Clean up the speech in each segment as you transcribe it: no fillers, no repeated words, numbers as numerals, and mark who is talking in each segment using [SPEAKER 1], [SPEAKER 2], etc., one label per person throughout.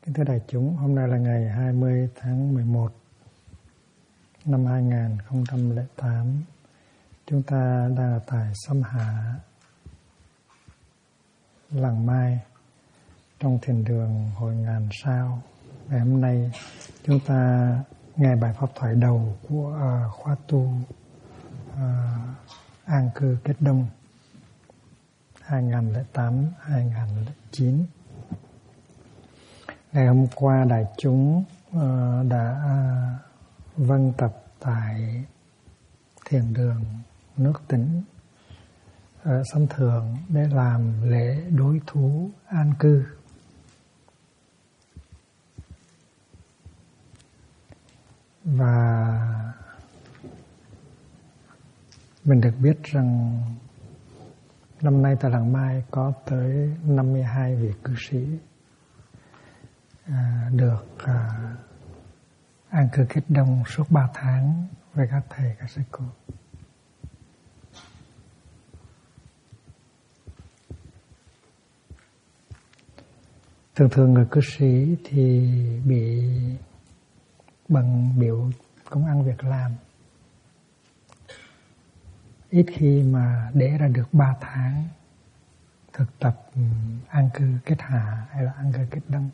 [SPEAKER 1] Kính thưa đại chúng, hôm nay là ngày 20 tháng 11 năm 2008. Chúng ta đang ở tại Sâm Hạ, Làng Mai, trong thiền đường Hội Ngàn Sao. Ngày hôm nay chúng ta nghe bài pháp thoại đầu của khóa tu An Cư Kết Đông 2008-2009. Ngày hôm qua đại chúng đã vâng tập tại thiền đường Nước Tĩnh ở Sâm Thượng để làm lễ đối thú an cư. Và mình được biết rằng năm nay tại Làng Mai có tới 52 vị cư sĩ được an cư kết đông suốt 3 tháng với các thầy, các sư cô. Thường người cư sĩ thì bị bận biểu công ăn việc làm, ít khi mà để ra được 3 tháng thực tập an cư kết hạ hay là an cư kết đông.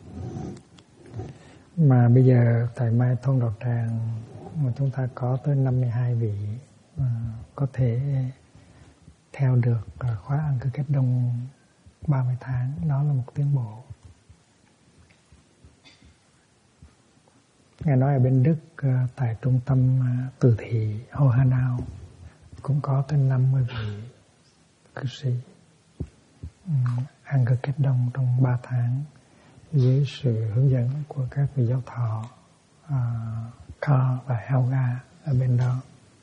[SPEAKER 1] Mà bây giờ tại Mai Thôn Đạo Tràng mà chúng ta có tới 52 vị có thể theo được khóa an cư kết đông 30 tháng, đó là một tiến bộ. Nghe nói ở bên Đức tại trung tâm từ thị Hồ Hà Nào cũng có tới 50 vị cư sĩ an cư kết đông trong 3 tháng dưới sự hướng dẫn của các vị giáo thọ Carl và Helga ở bên đó.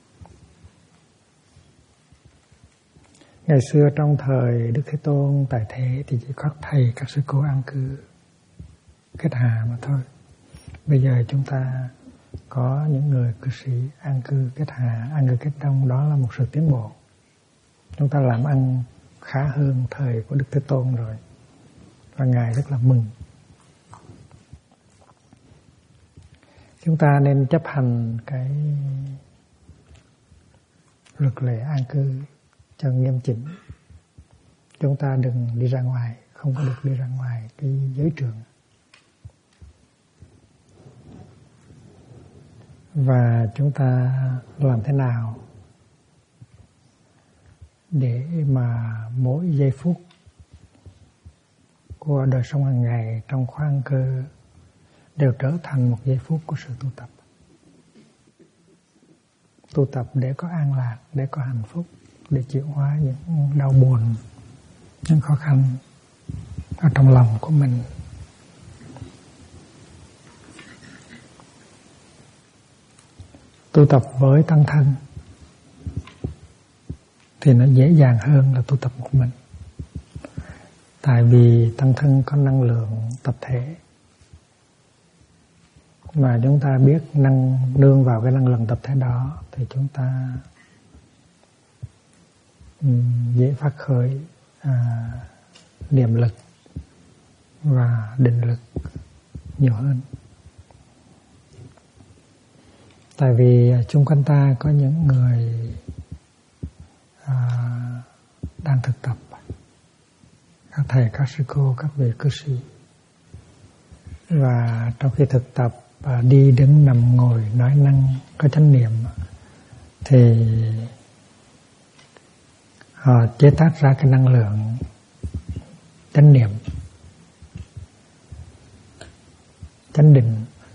[SPEAKER 1] Ngày xưa trong thời Đức Thế Tôn tại thế thì chỉ có thầy, các sư cô an cư kết hạ mà thôi. Bây giờ chúng ta có những người cư sĩ an cư kết hạ, an cư kết đông, đó là một sự tiến bộ. Chúng ta làm ăn khá hơn thời của Đức Thế Tôn rồi, và Ngài rất là mừng. Chúng ta nên chấp hành cái luật lệ an cư cho nghiêm chỉnh. Chúng ta đừng đi ra ngoài, không có được đi ra ngoài cái giới trường. Và chúng ta làm thế nào để mà mỗi giây phút của đời sống hàng ngày trong khóa an cư đều trở thành một giây phút của sự tu tập. Tu tập để có an lạc, để có hạnh phúc, để chuyển hóa những đau buồn, những khó khăn ở trong lòng của mình. Tu tập với tăng thân thì nó dễ dàng hơn là tu tập một mình. Tại vì tăng thân có năng lượng tập thể, mà chúng ta biết nương vào cái năng lượng tập thể đó thì chúng ta dễ phát khởi niệm lực và định lực nhiều hơn. Tại vì chung quanh ta có những người đang thực tập, các thầy, các sư cô, các vị cư sĩ. Và trong khi thực tập đi đứng nằm ngồi nói năng có chánh niệm thì họ chế tác ra cái năng lượng chánh niệm, chánh định,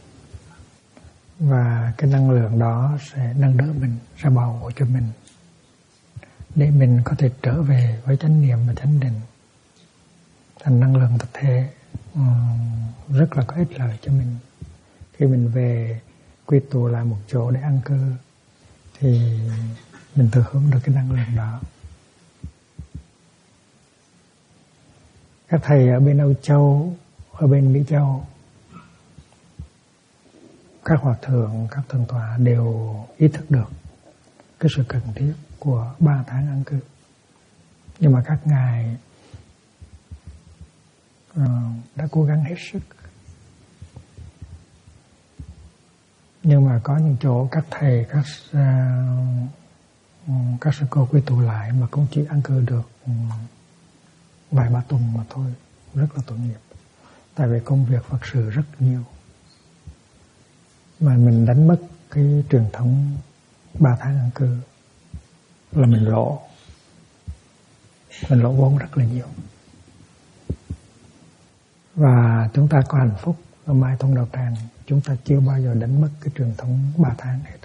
[SPEAKER 1] và cái năng lượng đó sẽ nâng đỡ mình, sẽ bảo hộ cho mình để mình có thể trở về với chánh niệm và chánh định. Thành năng lượng tập thể rất là có ích lợi cho mình. Khi mình về quy tụ lại một chỗ để an cư thì mình thừa hưởng được cái năng lượng đó. Các thầy ở bên Âu Châu, ở bên Mỹ Châu, các hòa thượng, các thượng tọa đều ý thức được cái sự cần thiết của 3 tháng an cư. Nhưng mà các ngài đã cố gắng hết sức Nhưng mà có những chỗ các thầy, các sư cô quy tụ lại mà cũng chỉ an cư được vài ba tuần mà thôi, rất là tội nghiệp. Tại vì công việc Phật sự rất nhiều, mà mình đánh mất cái truyền thống 3 tháng an cư là mình lỗ vốn rất là nhiều. Và chúng ta có hạnh phúc ở Mai Tông Đạo Tràng, chúng ta chưa bao giờ đánh mất cái truyền thống 3 tháng này.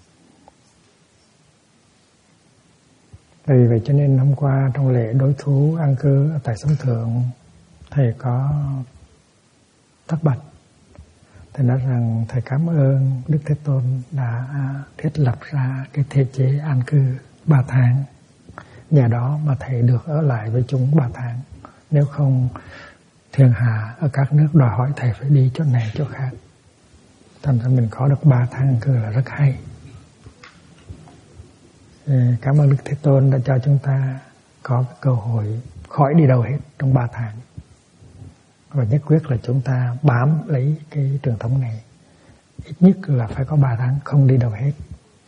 [SPEAKER 1] Vì vậy cho nên hôm qua trong lễ đối thú an cư tại Sông Thượng, thầy có thắc bạch. Thầy nói rằng thầy cảm ơn Đức Thế Tôn đã thiết lập ra cái thể chế an cư 3 tháng. Nhờ đó mà thầy được ở lại với chúng 3 tháng. Nếu không, thiên hạ ở các nước đòi hỏi thầy phải đi chỗ này chỗ khác. Thành ra mình có được 3 tháng an cư là rất hay. Cảm ơn Đức Thế Tôn đã cho chúng ta có cái cơ hội khỏi đi đâu hết trong 3 tháng. Và nhất quyết là chúng ta bám lấy cái truyền thống này. Ít nhất là phải có 3 tháng không đi đâu hết.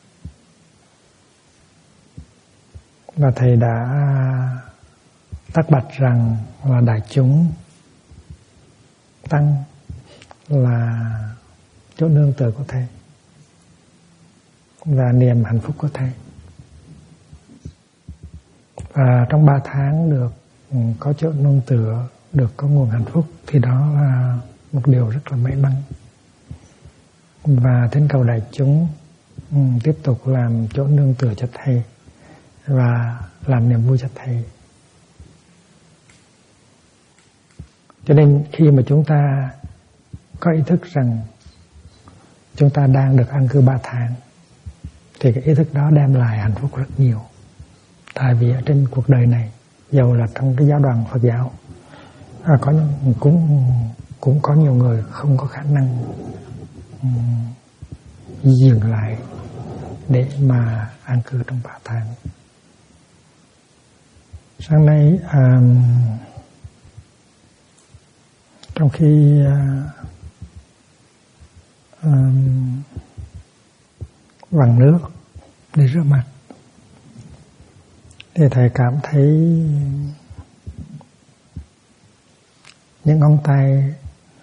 [SPEAKER 1] Và thầy đã tác bạch rằng là đại chúng tăng là chỗ nương tựa của thầy và niềm hạnh phúc của thầy. Và trong 3 tháng được có chỗ nương tựa, được có nguồn hạnh phúc thì đó là một điều rất là may mắn. Và thỉnh cầu đại chúng tiếp tục làm chỗ nương tựa cho thầy và làm niềm vui cho thầy. Cho nên khi mà chúng ta có ý thức rằng chúng ta đang được an cư 3 tháng thì cái ý thức đó đem lại hạnh phúc rất nhiều. Tại vì ở trên cuộc đời này, dầu là trong cái giáo đoàn Phật giáo, cũng có nhiều người không có khả năng dừng lại để mà an cư trong 3 tháng. Sáng nay trong khi vặn nước để rửa mặt thì thầy cảm thấy những ngón tay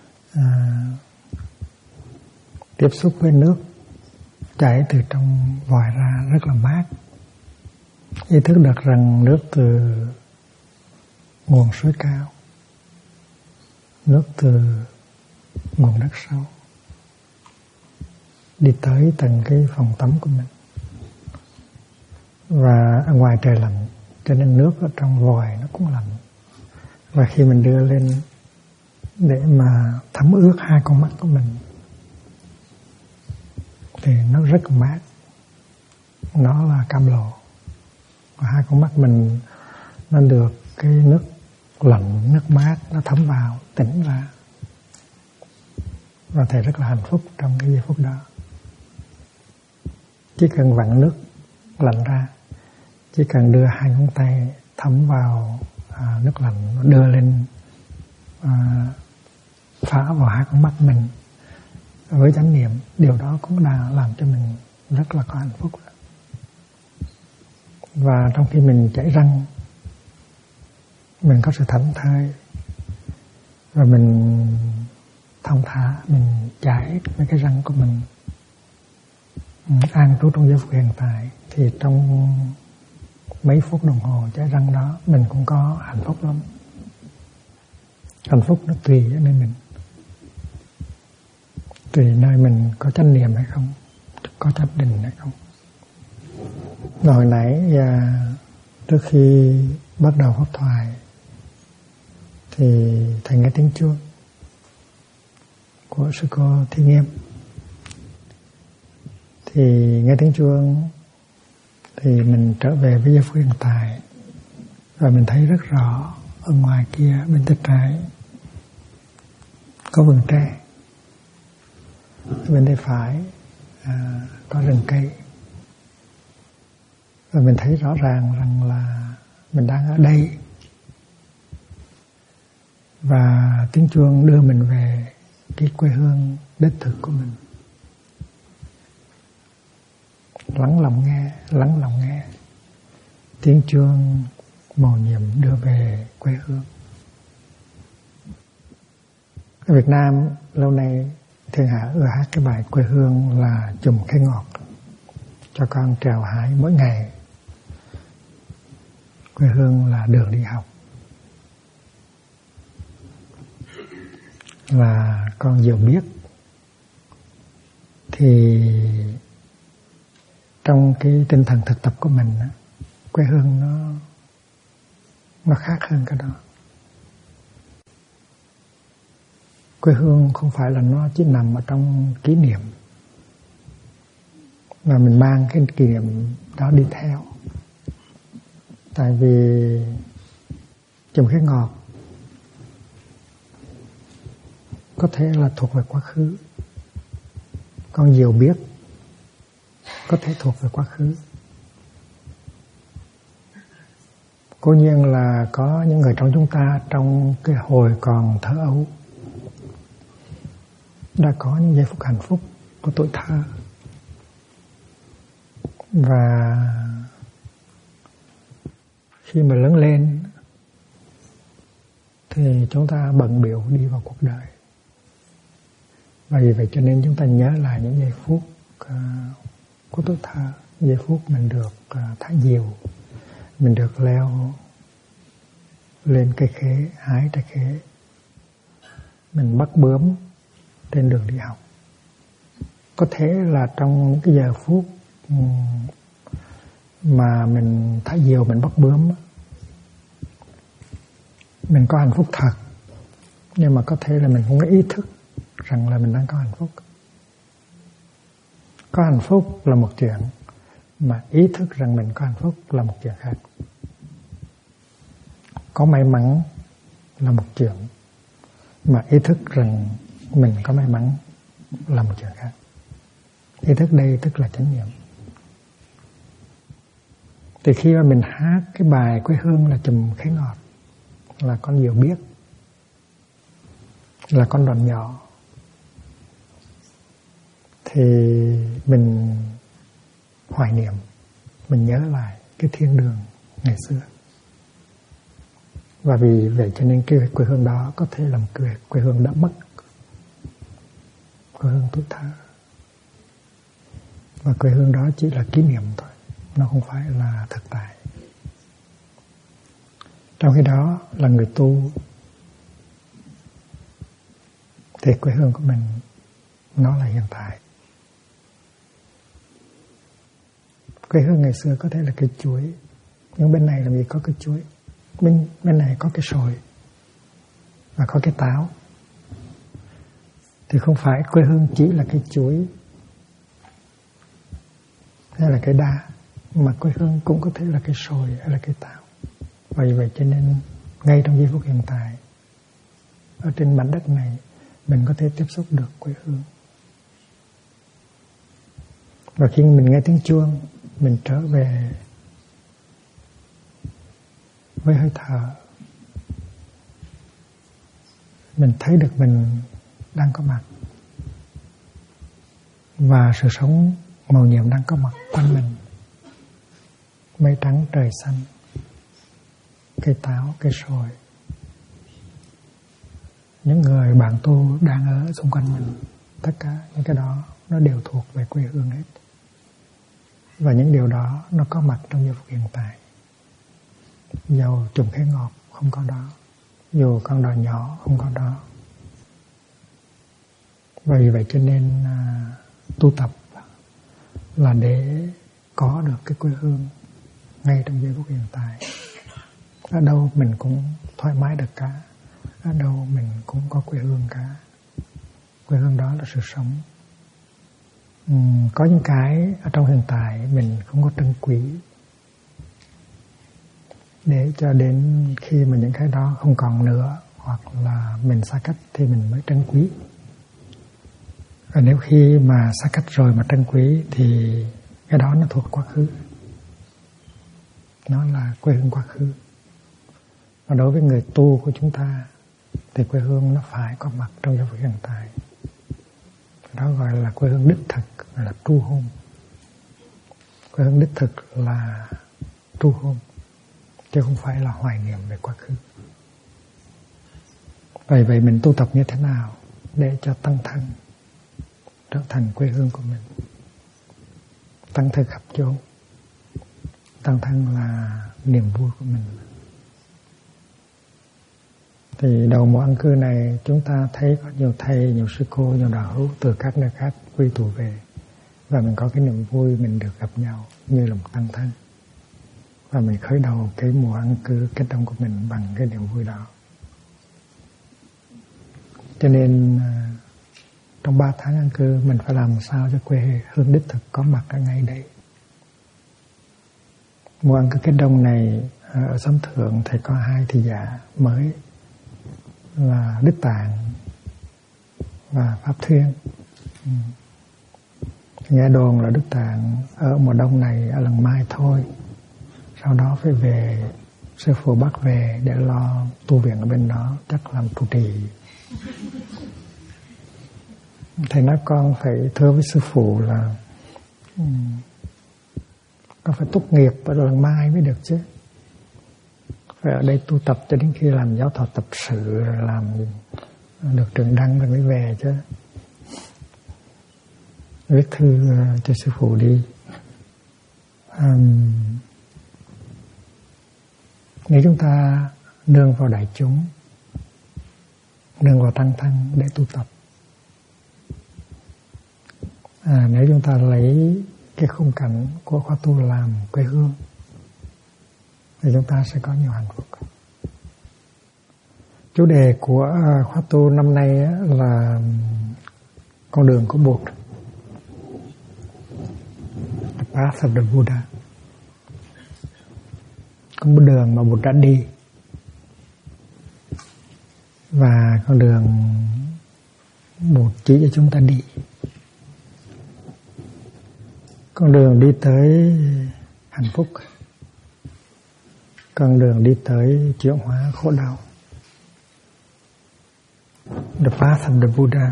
[SPEAKER 1] tiếp xúc với nước chảy từ trong vòi ra rất là mát. Ý thức được rằng nước từ nguồn suối cao, nước từ nguồn đất sâu đi tới tận cái phòng tắm của mình. Và ở ngoài trời lạnh cho nên nước ở trong vòi nó cũng lạnh. Và khi mình đưa lên để mà thấm ướt 2 con mắt của mình thì nó rất mát. Nó là cam lộ. Và 2 con mắt mình nó được cái nước lạnh, nước mát nó thấm vào, tỉnh ra. Và thầy rất là hạnh phúc trong cái giây phút đó. Chỉ cần vặn nước lạnh ra, chỉ cần đưa 2 ngón tay thấm vào nước lạnh, đưa lên phá vào 2 con mắt mình với chánh niệm, điều đó cũng đã làm cho mình rất là có hạnh phúc. Và trong khi mình chảy răng, mình có sự thảnh thơi và mình thông thả, mình chảy với cái răng của mình an trú trong giây phút hiện tại, thì trong mấy phút đồng hồ chảy răng đó mình cũng có hạnh phúc lắm. Hạnh phúc nó tùy ở nơi mình, tùy nơi mình có chánh niệm hay không, có chánh định hay không. Hồi nãy trước khi bắt đầu pháp thoại thì thầy nghe tiếng chuông của sư cô Thiên Nghiêm. Thì nghe tiếng chuông thì mình trở về với giây phút hiện tại và mình thấy rất rõ ở ngoài kia bên tay trái có vườn tre, bên tay phải có rừng cây. Và mình thấy rõ ràng rằng là mình đang ở đây. Và tiếng chuông đưa mình về cái quê hương đích thực của mình. lắng lòng nghe tiếng chuông mầu nhiệm đưa về quê hương. Ở Việt Nam lâu nay thiên hạ ưa hát cái bài quê hương là chùm cây ngọt cho con trèo hái mỗi ngày. Quê hương là đường đi học, và con dù biết thì trong cái tinh thần thực tập của mình, quê hương nó khác hơn cái đó. Quê hương không phải là nó chỉ nằm ở trong kỷ niệm, mà mình mang cái kỷ niệm đó đi theo. Tại vì chùm khế ngọt có thể là thuộc về quá khứ, con diều biết có thể thuộc về quá khứ. Cố nhiên là có những người trong chúng ta trong cái hồi còn thơ ấu đã có những giây phút hạnh phúc của tuổi thơ, và khi mà lớn lên thì chúng ta bận bịu đi vào cuộc đời. Và vì vậy cho nên chúng ta nhớ lại những giây phút của tuổi thơ, giây phút mình được thả diều, mình được leo lên cây khế, hái trái khế, mình bắt bướm trên đường đi học. Có thể là trong những cái giờ phút mà mình thả diều, mình bắt bướm, mình có hạnh phúc thật, nhưng mà có thể là mình không có ý thức rằng là mình đang có hạnh phúc. Có hạnh phúc là một chuyện, mà ý thức rằng mình có hạnh phúc là một chuyện khác. Có may mắn là một chuyện, mà ý thức rằng mình có may mắn là một chuyện khác. Ý thức đây tức là chánh niệm. Thì khi mà mình hát cái bài quê hương là chùm khế ngọt, là con diều biết, là con đòn nhỏ, thì mình hoài niệm, mình nhớ lại cái thiên đường ngày xưa. Và vì vậy cho nên cái quê hương đó có thể là một quê hương đã mất, quê hương tuổi thơ. Và quê hương đó chỉ là kỷ niệm thôi, nó không phải là thực tại. Trong khi đó là người tu thì quê hương của mình nó là hiện tại. Quê hương ngày xưa có thể là cây chuối, nhưng bên này làm gì có cây chuối, bên này có cái sồi và có cái táo. Thì không phải quê hương chỉ là cây chuối hay là cây đa, mà quê hương cũng có thể là cây sồi hay là cây táo. Vì vậy cho nên ngay trong giây phút hiện tại, ở trên mảnh đất này, mình có thể tiếp xúc được quê hương. Và khi mình nghe tiếng chuông, mình trở về với hơi thở, mình thấy được mình đang có mặt, và sự sống màu nhiệm đang có mặt quanh mình. Mây trắng trời xanh, cây táo, cây sồi, những người bạn tu đang ở xung quanh mình, tất cả những cái đó nó đều thuộc về quê hương hết. Và những điều đó nó có mặt trong giây phút hiện tại. Dầu chùm khế ngọt không có đó, dù con đò nhỏ không có đó. Và vì vậy cho nên tu tập là để có được cái quê hương ngay trong giây phút hiện tại. Ở đâu mình cũng thoải mái được cả, ở đâu mình cũng có quê hương cả. Quê hương đó là sự sống. Có những cái ở trong hiện tại mình không có trân quý, để cho đến khi mà những cái đó không còn nữa, hoặc là mình xa cách thì mình mới trân quý. Và nếu khi mà xa cách rồi mà trân quý thì cái đó nó thuộc quá khứ, nó là quê hương quá khứ. Và đối với người tu của chúng ta thì quê hương nó phải có mặt trong giây phút hiện tại. Đó gọi là quê hương đích thực, là tru hôn. quê hương đích thực là tru hôn, chứ không phải là hoài niệm về quá khứ. Vậy mình tu tập như thế nào để cho tăng thân trở thành quê hương của mình? Tăng thân khắp chốn, tăng thân là niềm vui của mình. Thì đầu mùa an cư này chúng ta thấy có nhiều thầy, nhiều sư cô, nhiều đạo hữu từ các nơi khác quy tụ về, và mình có cái niềm vui mình được gặp nhau như là một tăng thân, và mình khởi đầu cái mùa an cư kết đông của mình bằng cái niềm vui đó. Cho nên trong 3 tháng an cư mình phải làm sao cho quê hương đích thực có mặt ở ngay đây. Mùa an cư kết đông này ở Xóm Thượng thầy có 2 thị giả mới là Đức Tạng và Pháp Thuyên. Nghe đồn là Đức Tạng ở mùa đông này ở lần mai thôi, sau đó phải về, sư phụ bắt về để lo tu viện ở bên đó, chắc làm trụ trì. Thầy nói con phải thưa với sư phụ là con phải tốt nghiệp ở lần mai mới được chứ, phải ở đây tu tập cho đến khi làm giáo thọ tập sự, làm được trường đăng rồi mới về chứ. Viết thư cho sư phụ đi. Nếu chúng ta nương vào đại chúng, nương vào tăng thân để tu tập, nếu chúng ta lấy cái khung cảnh của khóa tu làm quê hương thì chúng ta sẽ có nhiều hạnh phúc. Chủ đề của khóa tu năm nay là con đường của Bụt, The Path of the Buddha, con đường mà Bụt đã đi, và con đường Bụt chỉ cho chúng ta đi, con đường đi tới hạnh phúc, con đường đi tới chuyển hóa khổ đau. The Path of the Buddha,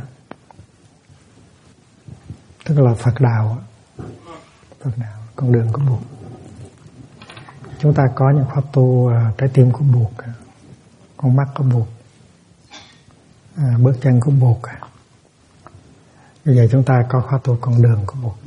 [SPEAKER 1] tức là Phật đạo, con đường của Bụt. Chúng ta có những khóa tu trái tim của Bụt, con mắt của Bụt, bước chân của Bụt. Bây giờ chúng ta có khóa tu con đường của Bụt.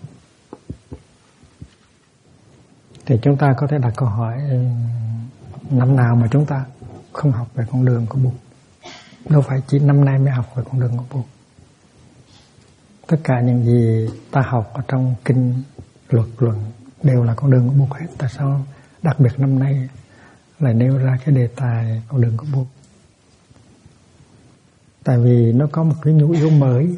[SPEAKER 1] Thì chúng ta có thể đặt câu hỏi, năm nào mà chúng ta không học về con đường của Bụt? Đâu phải chỉ năm nay mới học về con đường của Bụt. Tất cả những gì ta học ở trong kinh luật luận đều là con đường của Bụt hết. Tại sao đặc biệt năm nay lại nêu ra cái đề tài con đường của Bụt? Tại vì nó có một cái nhu yếu mới.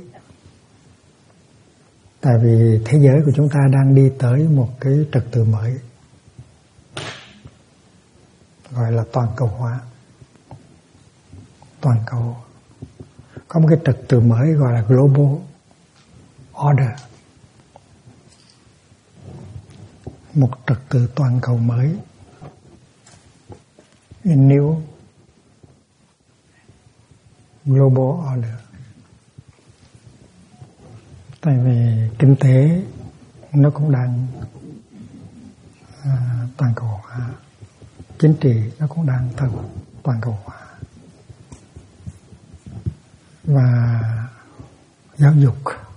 [SPEAKER 1] Tại vì thế giới của chúng ta đang đi tới một cái trật tự mới, gọi là toàn cầu hóa. Toàn cầu có một cái trật tự mới gọi là global order, một trật tự toàn cầu mới, a new global order. Tại vì kinh tế nó cũng đang toàn cầu hóa, chính trị nó cũng đang toàn cầu hóa, và giáo dục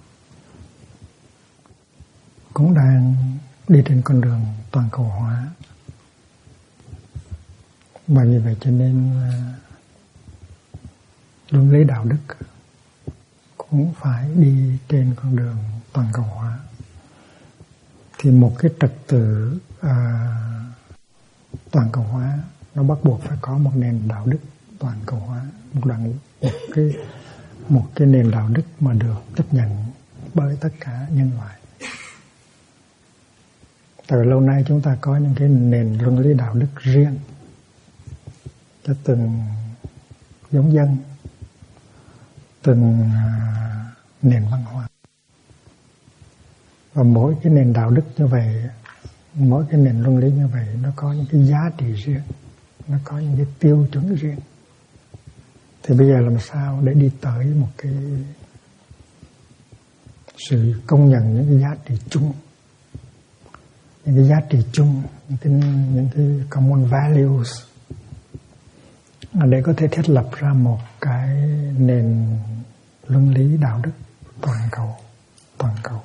[SPEAKER 1] cũng đang đi trên con đường toàn cầu hóa. Và vì vậy cho nên luân lý đạo đức cũng phải đi trên con đường toàn cầu hóa. Thì một cái trật tự toàn cầu hóa nó bắt buộc phải có một nền đạo đức toàn cầu hóa, một cái nền đạo đức mà được chấp nhận bởi tất cả nhân loại. Tại vì lâu nay chúng ta có những cái nền luân lý đạo đức riêng cho từng giống dân, từng nền văn hóa. Và mỗi cái nền đạo đức như vậy, mỗi cái nền luân lý như vậy, nó có những cái giá trị riêng, nó có những cái tiêu chuẩn riêng. Thì bây giờ làm sao để đi tới một cái sự công nhận những cái giá trị chung những cái giá trị chung, những cái common values, để có thể thiết lập ra một cái nền luân lý đạo đức toàn cầu.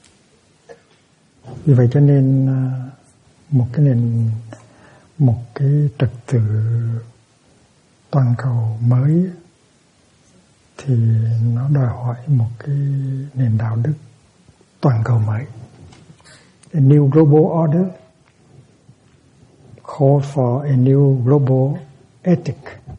[SPEAKER 1] Vì vậy cho nên một cái trật tự toàn cầu mới thì nó đòi hỏi một cái nền đạo đức toàn cầu mới. A new global order call for a new global ethic.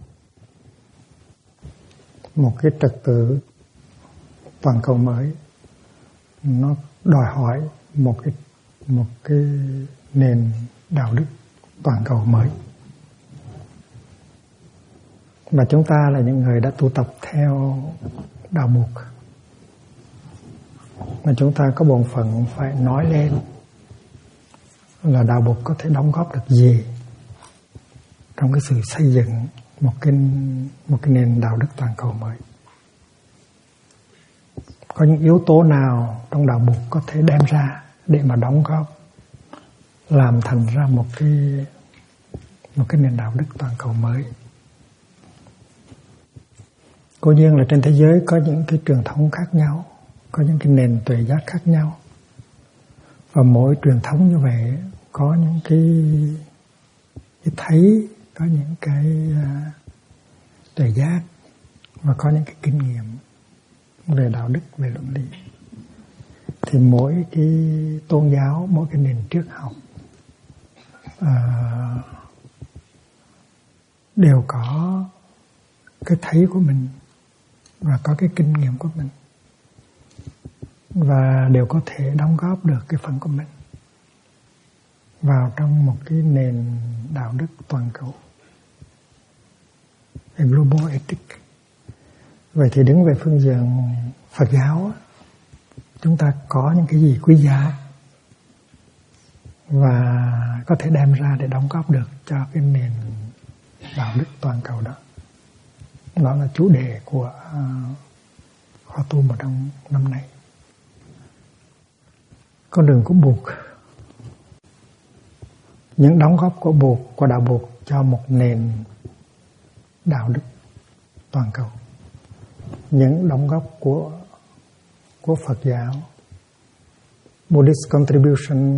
[SPEAKER 1] Một cái trật tự toàn cầu mới nó đòi hỏi một cái nền đạo đức toàn cầu mới. Và chúng ta là những người đã tu tập theo đạo Mục, mà chúng ta có bổn phận phải nói lên là đạo Mục có thể đóng góp được gì trong cái sự xây dựng một cái nền đạo đức toàn cầu mới. Có những yếu tố nào trong đạo Mục có thể đem ra để mà đóng góp làm thành ra một cái nền đạo đức toàn cầu mới. Cố nhiên là trên thế giới có những cái truyền thống khác nhau, có những cái nền tuệ giác khác nhau, và mỗi truyền thống như vậy có những cái thấy, có những cái tuệ giác và có những cái kinh nghiệm về đạo đức, về luận lý. Thì mỗi cái tôn giáo, mỗi cái nền triết học đều có cái thấy của mình và có cái kinh nghiệm của mình, và đều có thể đóng góp được cái phần của mình vào trong một cái nền đạo đức toàn cầu, a global ethic. Vậy thì đứng về phương diện Phật giáo, chúng ta có những cái gì quý giá và có thể đem ra để đóng góp được cho cái nền đạo đức toàn cầu đó. Đó là chủ đề của khóa tu một trong năm nay. Con đường của Bụt, những đóng góp của Bụt, của đạo Bụt cho một nền đạo đức toàn cầu, những đóng góp của Phật giáo, Buddhist contribution,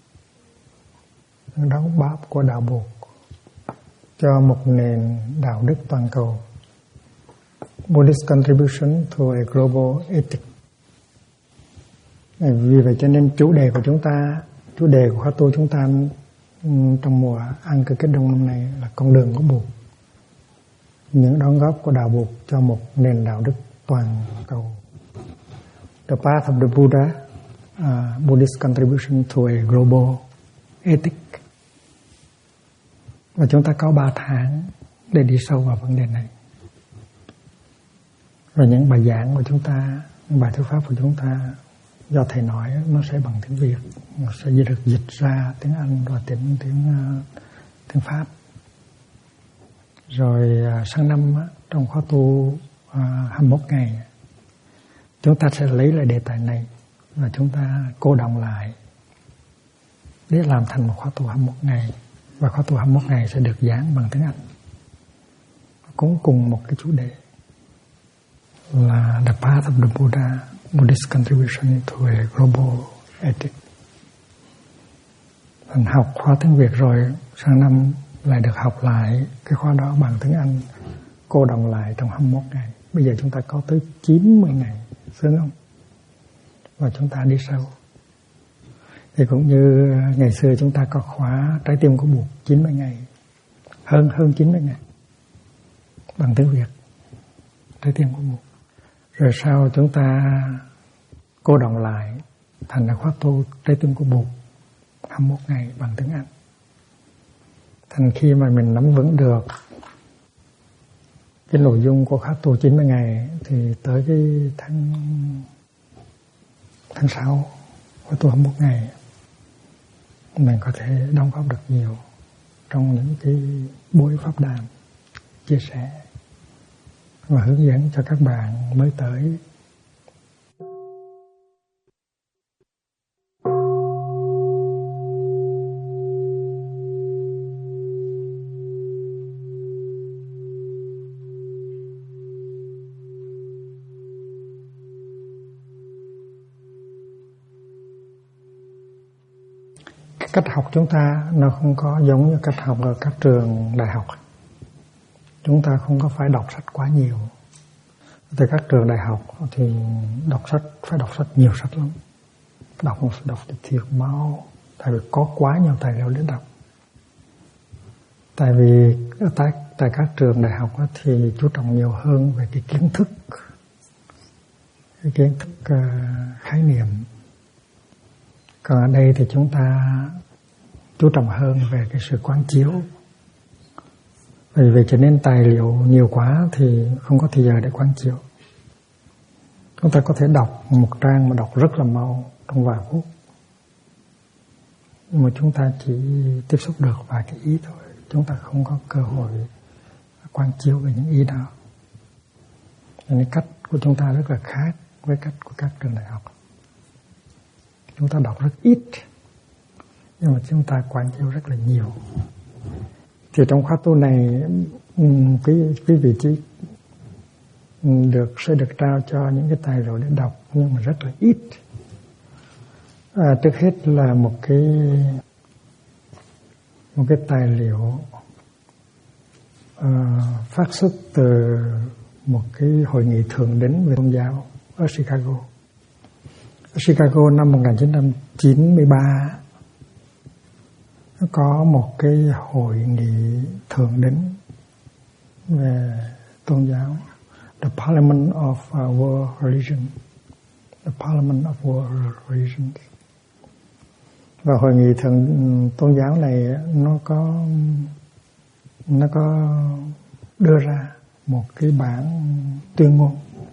[SPEAKER 1] những đóng góp của đạo Bụt cho một nền đạo đức toàn cầu, Buddhist contribution to a global ethic. Vì vậy cho nên chủ đề của chúng ta, chủ đề của khóa tu chúng ta trong mùa An Cư Kết Đông năm nay là con đường của Bụt, những đóng góp của đạo Bụt cho một nền đạo đức toàn cầu. The path of the Buddha, Buddhist contribution to a global ethic. Và chúng ta có 3 tháng để đi sâu vào vấn đề này. Và những bài giảng của chúng ta, những bài thuyết pháp của chúng ta do thầy nói nó sẽ bằng tiếng Việt, nó sẽ được dịch ra tiếng Anh và tiếng Pháp. Rồi sang năm trong khóa tu 21 ngày chúng ta sẽ lấy lại đề tài này và chúng ta cô đọng lại để làm thành một khóa tu 21 ngày. Và khóa tu 21 ngày sẽ được giảng bằng tiếng Anh, cũng cùng một cái chủ đề là The Path of the Buddha, Buddhist contribution to a global ethic. Mình học khóa tiếng Việt rồi, sang năm lại được học lại cái khóa đó bằng tiếng Anh, cô đọng lại trong 21 ngày. Bây giờ chúng ta có tới 90 ngày, sướng không? Và chúng ta đi sâu. Thì cũng như ngày xưa chúng ta có khóa Trái Tim của Bụt 90 ngày, hơn 90 ngày bằng tiếng Việt, Trái Tim của Bụt. Rồi sau chúng ta cô đọng lại thành là khóa tu Trái Tim của Bụt 21 ngày bằng tiếng Anh. Thành khi mà mình nắm vững được cái nội dung của khóa tu 90 ngày thì tới cái tháng 6 khóa tu 21 ngày mình có thể đóng góp được nhiều trong những cái buổi pháp đàm chia sẻ và hướng dẫn cho các bạn mới tới. cái cách học chúng ta nó không có giống như cách học ở các trường đại học. Chúng ta không có phải đọc sách quá nhiều. Tại các trường đại học thì phải đọc sách nhiều sách lắm. Đọc thiệt mau, tại vì có quá nhiều tài liệu để đọc. Tại vì tại các trường đại học thì chú trọng nhiều hơn về cái kiến thức, khái niệm. Còn ở đây thì chúng ta chú trọng hơn về cái sự quán chiếu. Vì vậy cho nên tài liệu nhiều quá thì không có thời giờ để quán chiếu. Chúng ta có thể đọc một trang mà đọc rất là mau trong vài phút, nhưng mà chúng ta chỉ tiếp xúc được vài cái ý thôi. Chúng ta không có cơ hội quán chiếu về những ý đó. Nên cách của chúng ta rất là khác với cách của các trường đại học. Chúng ta đọc rất ít, nhưng mà chúng ta quán chiếu rất là nhiều. Thì trong khóa tu này, cái vị trí sẽ được trao cho những cái tài liệu để đọc, nhưng mà rất là ít. Trước hết là một cái tài liệu phát xuất từ một cái hội nghị thượng đỉnh về tôn giáo ở Chicago. Ở Chicago năm 1993 nó có một cái hội nghị thượng đỉnh về tôn giáo, The Parliament of World Religion, The Parliament of World Religions. Và hội nghị thượng tôn giáo này nó có đưa ra một cái bản tuyên ngôn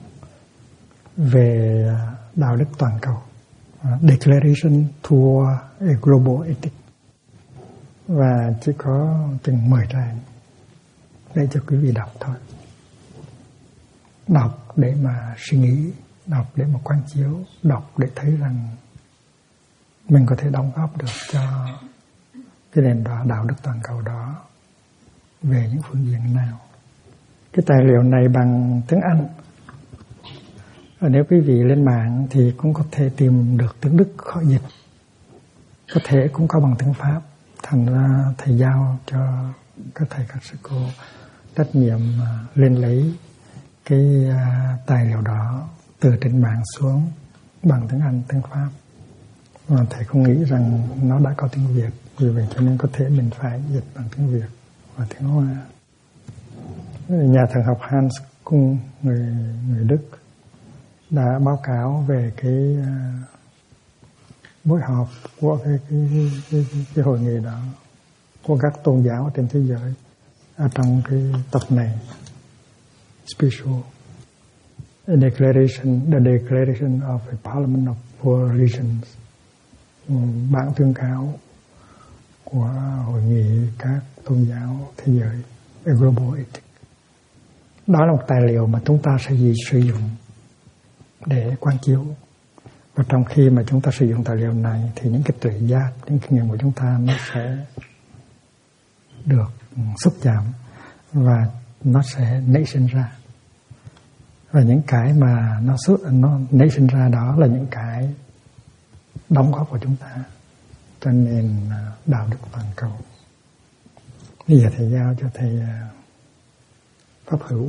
[SPEAKER 1] về đạo đức toàn cầu, Declaration toward a Global Ethics, và chỉ có chừng 10 trang để cho quý vị đọc thôi. Đọc để mà suy nghĩ, đọc để mà quán chiếu, đọc để thấy rằng mình có thể đóng góp được cho cái nền đạo đức toàn cầu đó về những phương diện nào. Cái tài liệu này bằng tiếng Anh. Nếu quý vị lên mạng thì cũng có thể tìm được tiếng Đức khó dịch. Có thể cũng có bằng tiếng Pháp. Thành ra thầy giao cho các thầy các sư cô trách nhiệm lên lấy cái tài liệu đó từ trên mạng xuống bằng tiếng Anh, tiếng Pháp. Mà thầy không nghĩ rằng nó đã có tiếng Việt, vì vậy cho nên có thể mình phải dịch bằng tiếng Việt và tiếng Hoa. Nhà thần học Hans Kung, người Đức, đã báo cáo về cái buổi họp của cái hội nghị đó của các tôn giáo trên thế giới ở trong cái tập này, Spiritual the Declaration of a Parliament of World Religions, bản tuyên cáo của hội nghị các tôn giáo thế giới, a Global Ethics. Đó là một tài liệu mà chúng ta sẽ sử dụng để quán chiếu. Và trong khi mà chúng ta sử dụng tài liệu này thì những cái tuệ giác, những kinh nghiệm của chúng ta nó sẽ được xúc chạm và nó sẽ nảy sinh ra. Và những cái mà nó nảy sinh ra đó là những cái đóng góp của chúng ta cho nền đạo đức toàn cầu. Bây giờ thầy giao cho thầy Pháp Hữu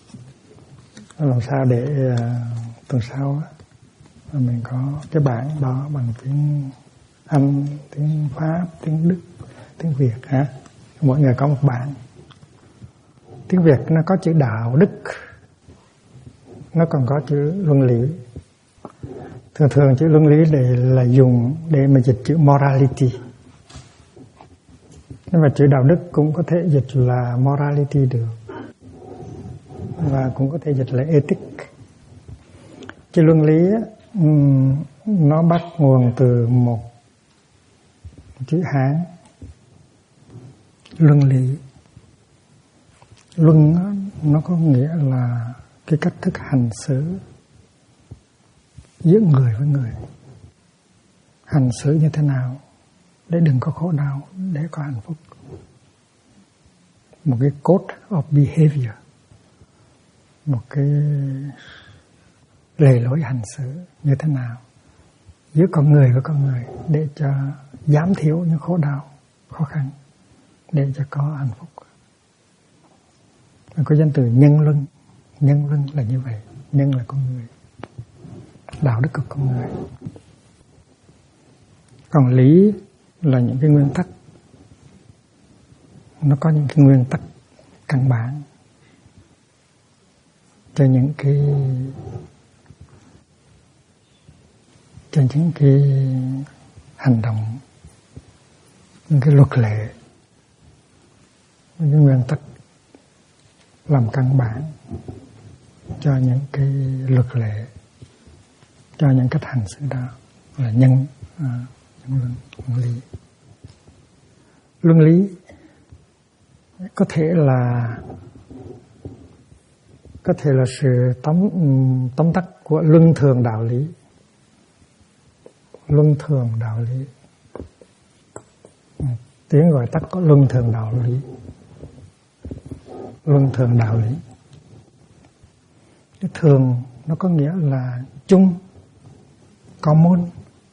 [SPEAKER 1] làm sao để tuần sau mình có cái bản đó bằng tiếng Anh, tiếng Pháp, tiếng Đức, tiếng Việt hả? Mỗi người có một bản. Tiếng Việt nó có chữ đạo đức, nó còn có chữ luân lý. Thường chữ luân lý là dùng để mà dịch chữ morality. Nhưng mà chữ đạo đức cũng có thể dịch là morality được, và cũng có thể dịch là ethic. Chữ luân lý nó bắt nguồn từ một chữ Hán, luân lý. Luân nó có nghĩa là cái cách thức hành xử giữa người với người. Hành xử như thế nào để đừng có khổ đau, để có hạnh phúc. Một cái code of behavior, một cái lề lối hành xử như thế nào giữa con người với con người, để cho giảm thiểu những khổ đau, khó khăn, để cho có hạnh phúc. Có danh từ nhân luân. Nhân luân là như vậy. Nhân là con người, đạo đức của con người. Còn lý là những cái nguyên tắc. Nó có những cái nguyên tắc căn bản cho những cái hành động, những cái luật lệ, những cái nguyên tắc làm căn bản cho những cái luật lệ, cho những cách hành xử đó là nhân luân lý. Luân lý có thể là sự tóm tắt của luân thường đạo lý. Luân thường đạo lý, tiếng gọi tắt có luân thường đạo lý. Luân thường đạo lý, cái thường nó có nghĩa là chung, common.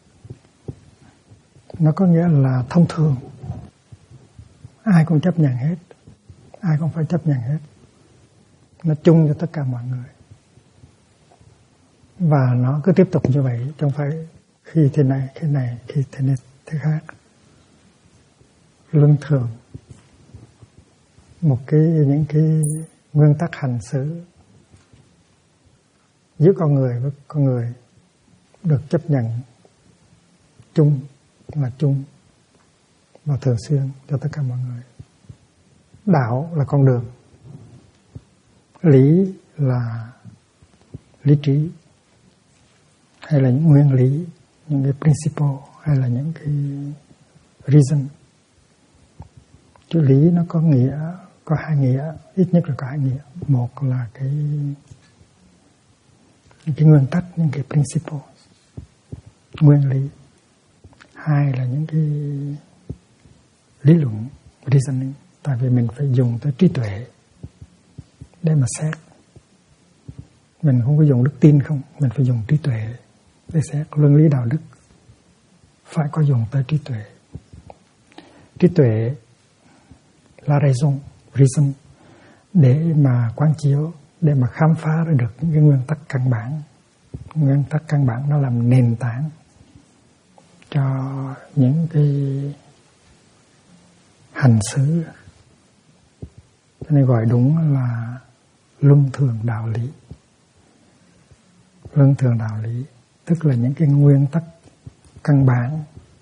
[SPEAKER 1] Nó có nghĩa là thông thường, ai cũng chấp nhận hết, ai cũng phải chấp nhận hết. Nó chung cho tất cả mọi người. Và nó cứ tiếp tục như vậy, không phải khi thế này, khi thế này, thế khác. Luân thường, những cái nguyên tắc hành xử giữa con người với con người được chấp nhận chung, là chung và thường xuyên cho tất cả mọi người. Đạo là con đường, lý là lý trí, hay là những nguyên lý, những cái principle, hay là những cái reason. Chữ lý nó có hai nghĩa, ít nhất là có hai nghĩa. Một là những cái nguyên tắc, những cái principle, nguyên lý. Hai là những cái lý luận, reasoning. Tại vì mình phải dùng tới trí tuệ để mà xét. Mình không có dùng đức tin không, mình phải dùng trí tuệ để xét. Luân lý đạo đức phải có dùng tới trí tuệ. Trí tuệ là reason để mà quán chiếu, để mà khám phá ra được những cái nguyên tắc căn bản. Nguyên tắc căn bản nó làm nền tảng cho những cái hành xử. Cho nên gọi đúng là luân thường đạo lý. Luân thường đạo lý tức là những cái nguyên tắc căn bản,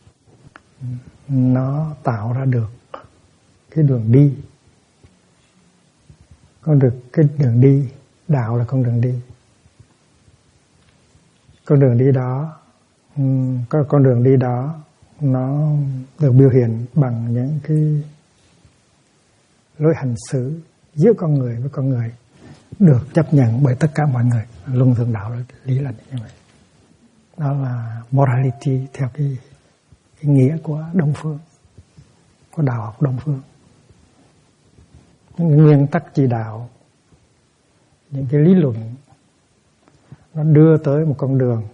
[SPEAKER 1] nó tạo ra được cái đường đi. Cái đường đi, đạo là con đường đi. Con đường đi đó, con đường đi đó nó được biểu hiện bằng những cái lối hành xử giữa con người với con người, được chấp nhận bởi tất cả mọi người. Luân thường đạo lý là như vậy. Đó là morality theo cái nghĩa của Đông phương, của đạo học Đông phương. Những nguyên tắc chỉ đạo, những cái lý luận, nó đưa tới một con đường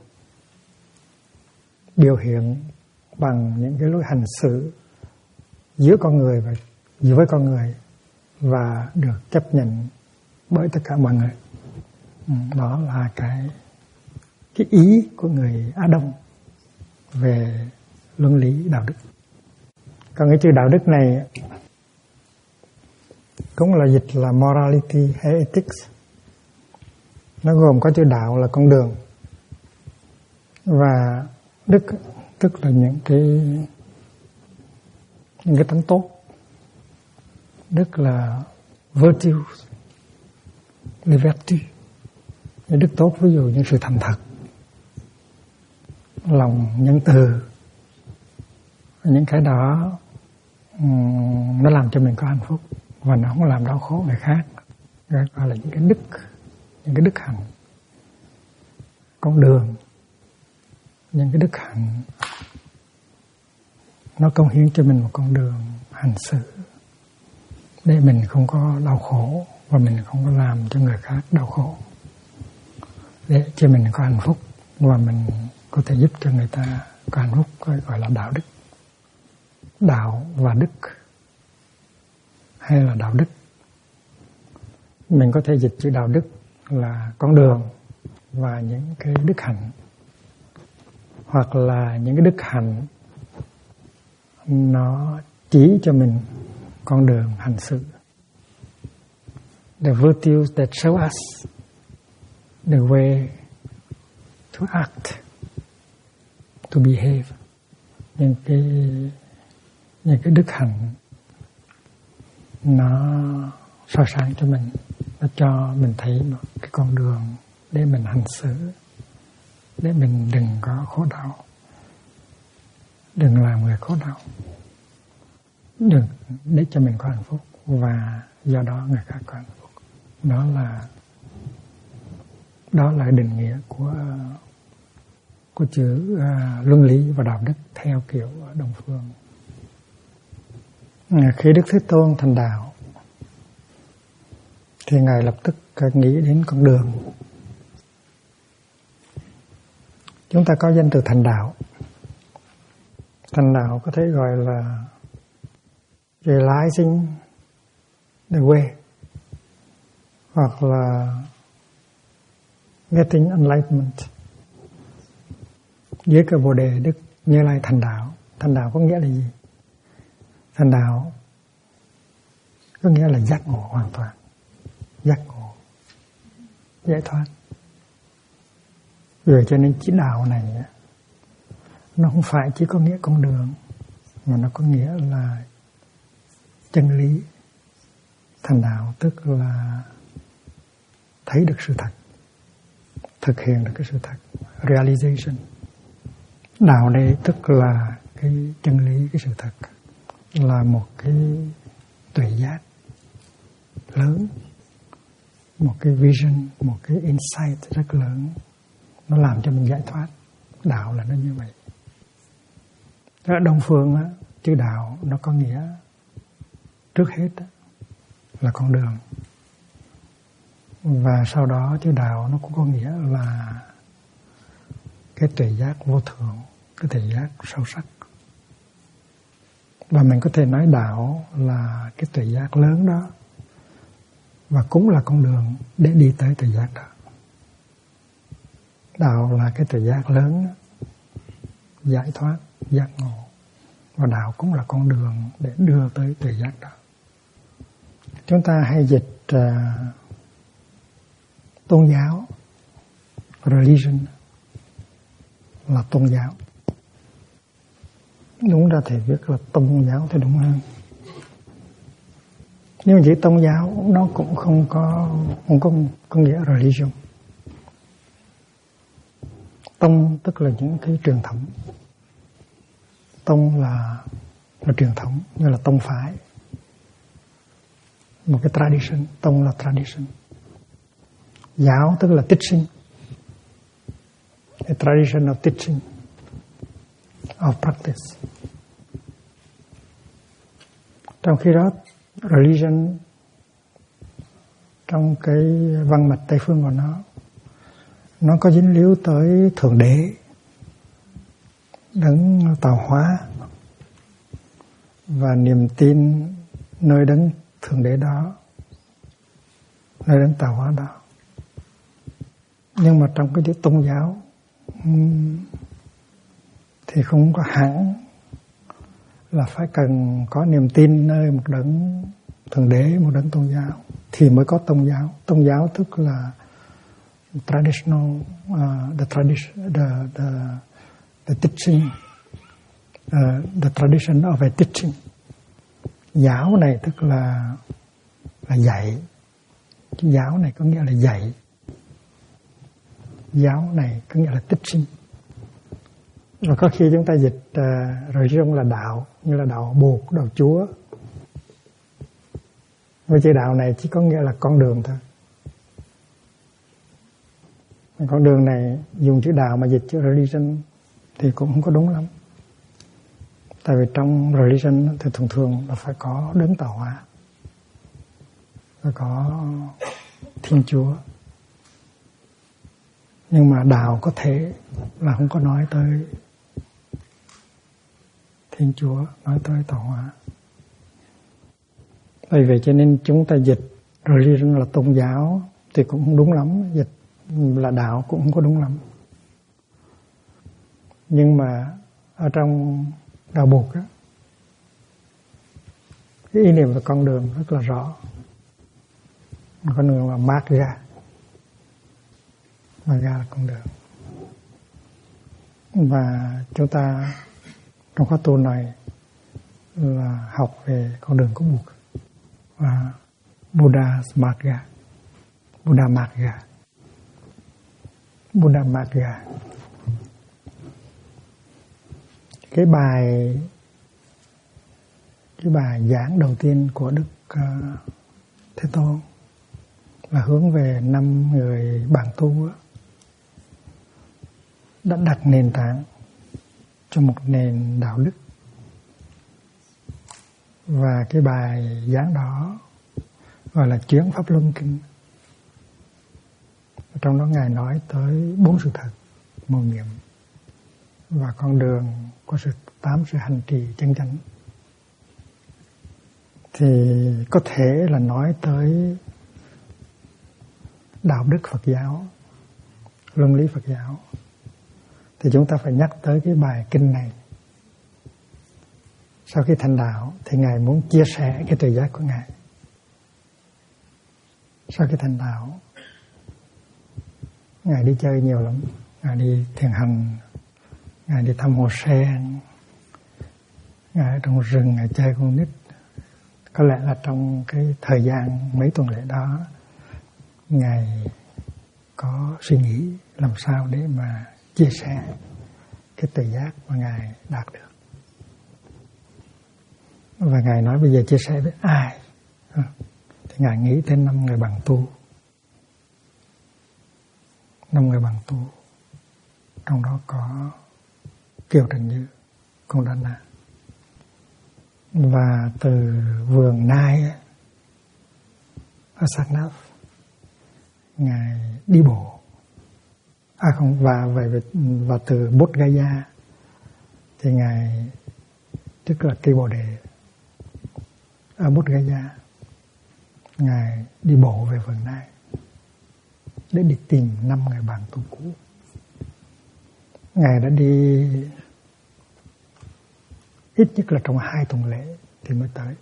[SPEAKER 1] biểu hiện bằng những cái lối hành xử giữa con người và với con người, và được chấp nhận bởi tất cả mọi người. Đó là cái ý của người Á Đông về luân lý đạo đức. Còn cái chữ đạo đức này cũng là dịch là morality hay ethics. Nó gồm có chữ đạo là con đường, và đức tức là những cái tánh tốt. Đức là virtue, les vertus. Những đức tốt ví dụ như sự thành thật, lòng nhân từ. Những cái đó nó làm cho mình có hạnh phúc và nó không làm đau khổ người khác. Đó gọi là những cái đức hạnh. Con đường, những cái đức hạnh nó cống hiến cho mình một con đường hành xử để mình không có đau khổ và mình không có làm cho người khác đau khổ, để cho mình có hạnh phúc và mình có thể giúp cho người ta có hạnh phúc, gọi là đạo đức. Đạo và đức hay là đạo đức. Mình có thể dịch chữ đạo đức là con đường và những cái đức hạnh, hoặc là những cái đức hạnh nó chỉ cho mình con đường hành xử. The virtues that show us the way to act, to behave. Những cái đức hạnh nó soi sáng cho mình, nó cho mình thấy một cái con đường để mình hành xử, để mình đừng có khổ đau, đừng làm người khổ đau, đừng để cho mình có hạnh phúc và do đó người khác có hạnh phúc. Đó là định nghĩa của chữ luân lý và đạo đức theo kiểu Đông phương. Khi Đức Thế Tôn thành đạo thì Ngài lập tức nghĩ đến con đường. Chúng ta có danh từ thành đạo. Thành đạo có thể gọi là realizing the way, hoặc là getting enlightenment. Dưới cái Bồ Đề Đức Như Lai thành đạo. Thành đạo có nghĩa là gì? Thành đạo có nghĩa là giác ngộ hoàn toàn, giác ngộ, giải thoát. Vì vậy cho nên chữ đạo này nó không phải chỉ có nghĩa con đường, mà nó có nghĩa là chân lý. Thành đạo tức là thấy được sự thật, thực hiện được cái sự thật, realization. Đạo đây tức là cái chân lý, cái sự thật, là một cái tuệ giác lớn, một cái vision, một cái insight rất lớn. Nó làm cho mình giải thoát. Đạo là nó như vậy. Ở Đông phương á, chữ đạo nó có nghĩa trước hết là con đường, và sau đó chữ đạo nó cũng có nghĩa là cái tuệ giác vô thượng, cái tuệ giác sâu sắc. Và mình có thể nói đạo là cái tuệ giác lớn đó, và cũng là con đường để đi tới tuệ giác đó. Đạo là cái tuệ giác lớn, giải thoát, giác ngộ, và đạo cũng là con đường để đưa tới tuệ giác đó. Chúng ta hay dịch tôn giáo, religion là tôn giáo. Đúng ra thì viết là tôn giáo thì đúng hơn. Nhưng mà chữ tôn giáo nó cũng không có nghĩa religion. Tông tức là những cái truyền thống. Tông là truyền thống, như là tông phái. Một cái tradition, tông là tradition. Giáo tức là teaching. A tradition of teaching, of practice. Trong khi đó, religion trong cái văn mạch Tây phương của nó có dính líu tới Thượng Đế, đấng tạo hóa, và niềm tin nơi đấng Thượng Đế đó, nơi đấng tạo hóa đó. Nhưng mà trong cái chữ tôn giáo thì không có hẳn là phải cần có niềm tin nơi một đấng Thượng Đế, một đấng tôn giáo thì mới có tôn giáo. Tôn giáo tức là traditional, the teaching, the tradition of a teaching. Giáo này tức là dạy. Giáo này có nghĩa là dạy. Giáo này có nghĩa là teaching. Và có khi chúng ta dịch religion là đạo, như là đạo Bụt, đạo Chúa. Với chữ đạo này chỉ có nghĩa là con đường thôi. Con đường này dùng chữ đạo mà dịch chữ religion thì cũng không có đúng lắm. Tại vì trong religion thì thường là phải có đấng tạo hóa, phải có Thiên Chúa. Nhưng mà đạo có thể là không có nói tới Thiên Chúa, nói tới tạo hóa. Vì vậy cho nên chúng ta dịch religion là tôn giáo thì cũng không đúng lắm, dịch là đạo cũng không có đúng lắm. Nhưng mà ở trong đạo Bụt á, cái ý niệm về con đường rất là rõ. Con đường là Magga. Magga là con đường. Và chúng ta trong khóa tu này là học về con đường của Bụt và Buddha Magga. Buddha Magga. Buddha Magga. Cái bài giảng đầu tiên của Đức Thế Tôn là hướng về 5 người bạn tu đã đặt nền tảng cho một nền đạo đức. Và cái bài giảng đó gọi là Chuyển Pháp Luân Kinh. Trong đó Ngài nói tới 4 sự thật, mầu nhiệm và con đường của 8 sự hành trì chân chánh. Thì có thể là nói tới đạo đức Phật giáo, luân lý Phật giáo, thì chúng ta phải nhắc tới cái bài kinh này. Sau khi thành đạo thì Ngài muốn chia sẻ cái tự giác của Ngài. Sau khi thành đạo, Ngài đi chơi nhiều lắm. Ngài đi thiền hành, Ngài đi thăm hồ sen, Ngài ở trong rừng, Ngài chơi con nít. Có lẽ là trong cái thời gian mấy tuần lễ đó, Ngài có suy nghĩ làm sao để mà chia sẻ cái tự giác mà Ngài đạt được. Và Ngài nói bây giờ chia sẻ với ai? Thì Ngài nghĩ tới 5 người bạn tu. 5 người bạn tu. Trong đó có Kiều Trần Như, con Đà Na. Và từ vườn Nai ở Sarnath, Ngài đi bộ. Và từ Bodh Gaya thì Ngài tức là cây Bồ Đề ở Bodh Gaya, Ngài đi bộ về vườn Nai để đi tìm 5 người bạn tu cũ. Ngài đã đi ít nhất là trong 2 tuần lễ thì mới tới.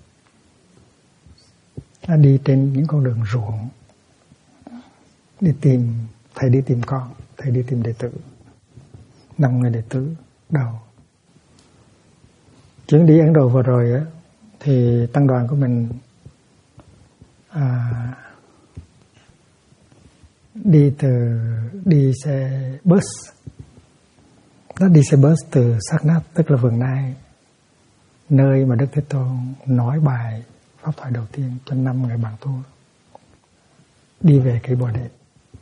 [SPEAKER 1] Đã đi trên những con đường ruộng, đi tìm thầy, đi tìm con, thầy đi tìm đệ tử. 5 người đệ tử đầu. Chuyến đi Ấn Độ vừa rồi á, thì tăng đoàn của mình đi xe bus. Nó đi xe bus từ Sarnath, tức là vườn Nai, nơi mà Đức Thế Tôn nói bài pháp thoại đầu tiên cho 5 người bạn tu, đi về cây Bồ Đề.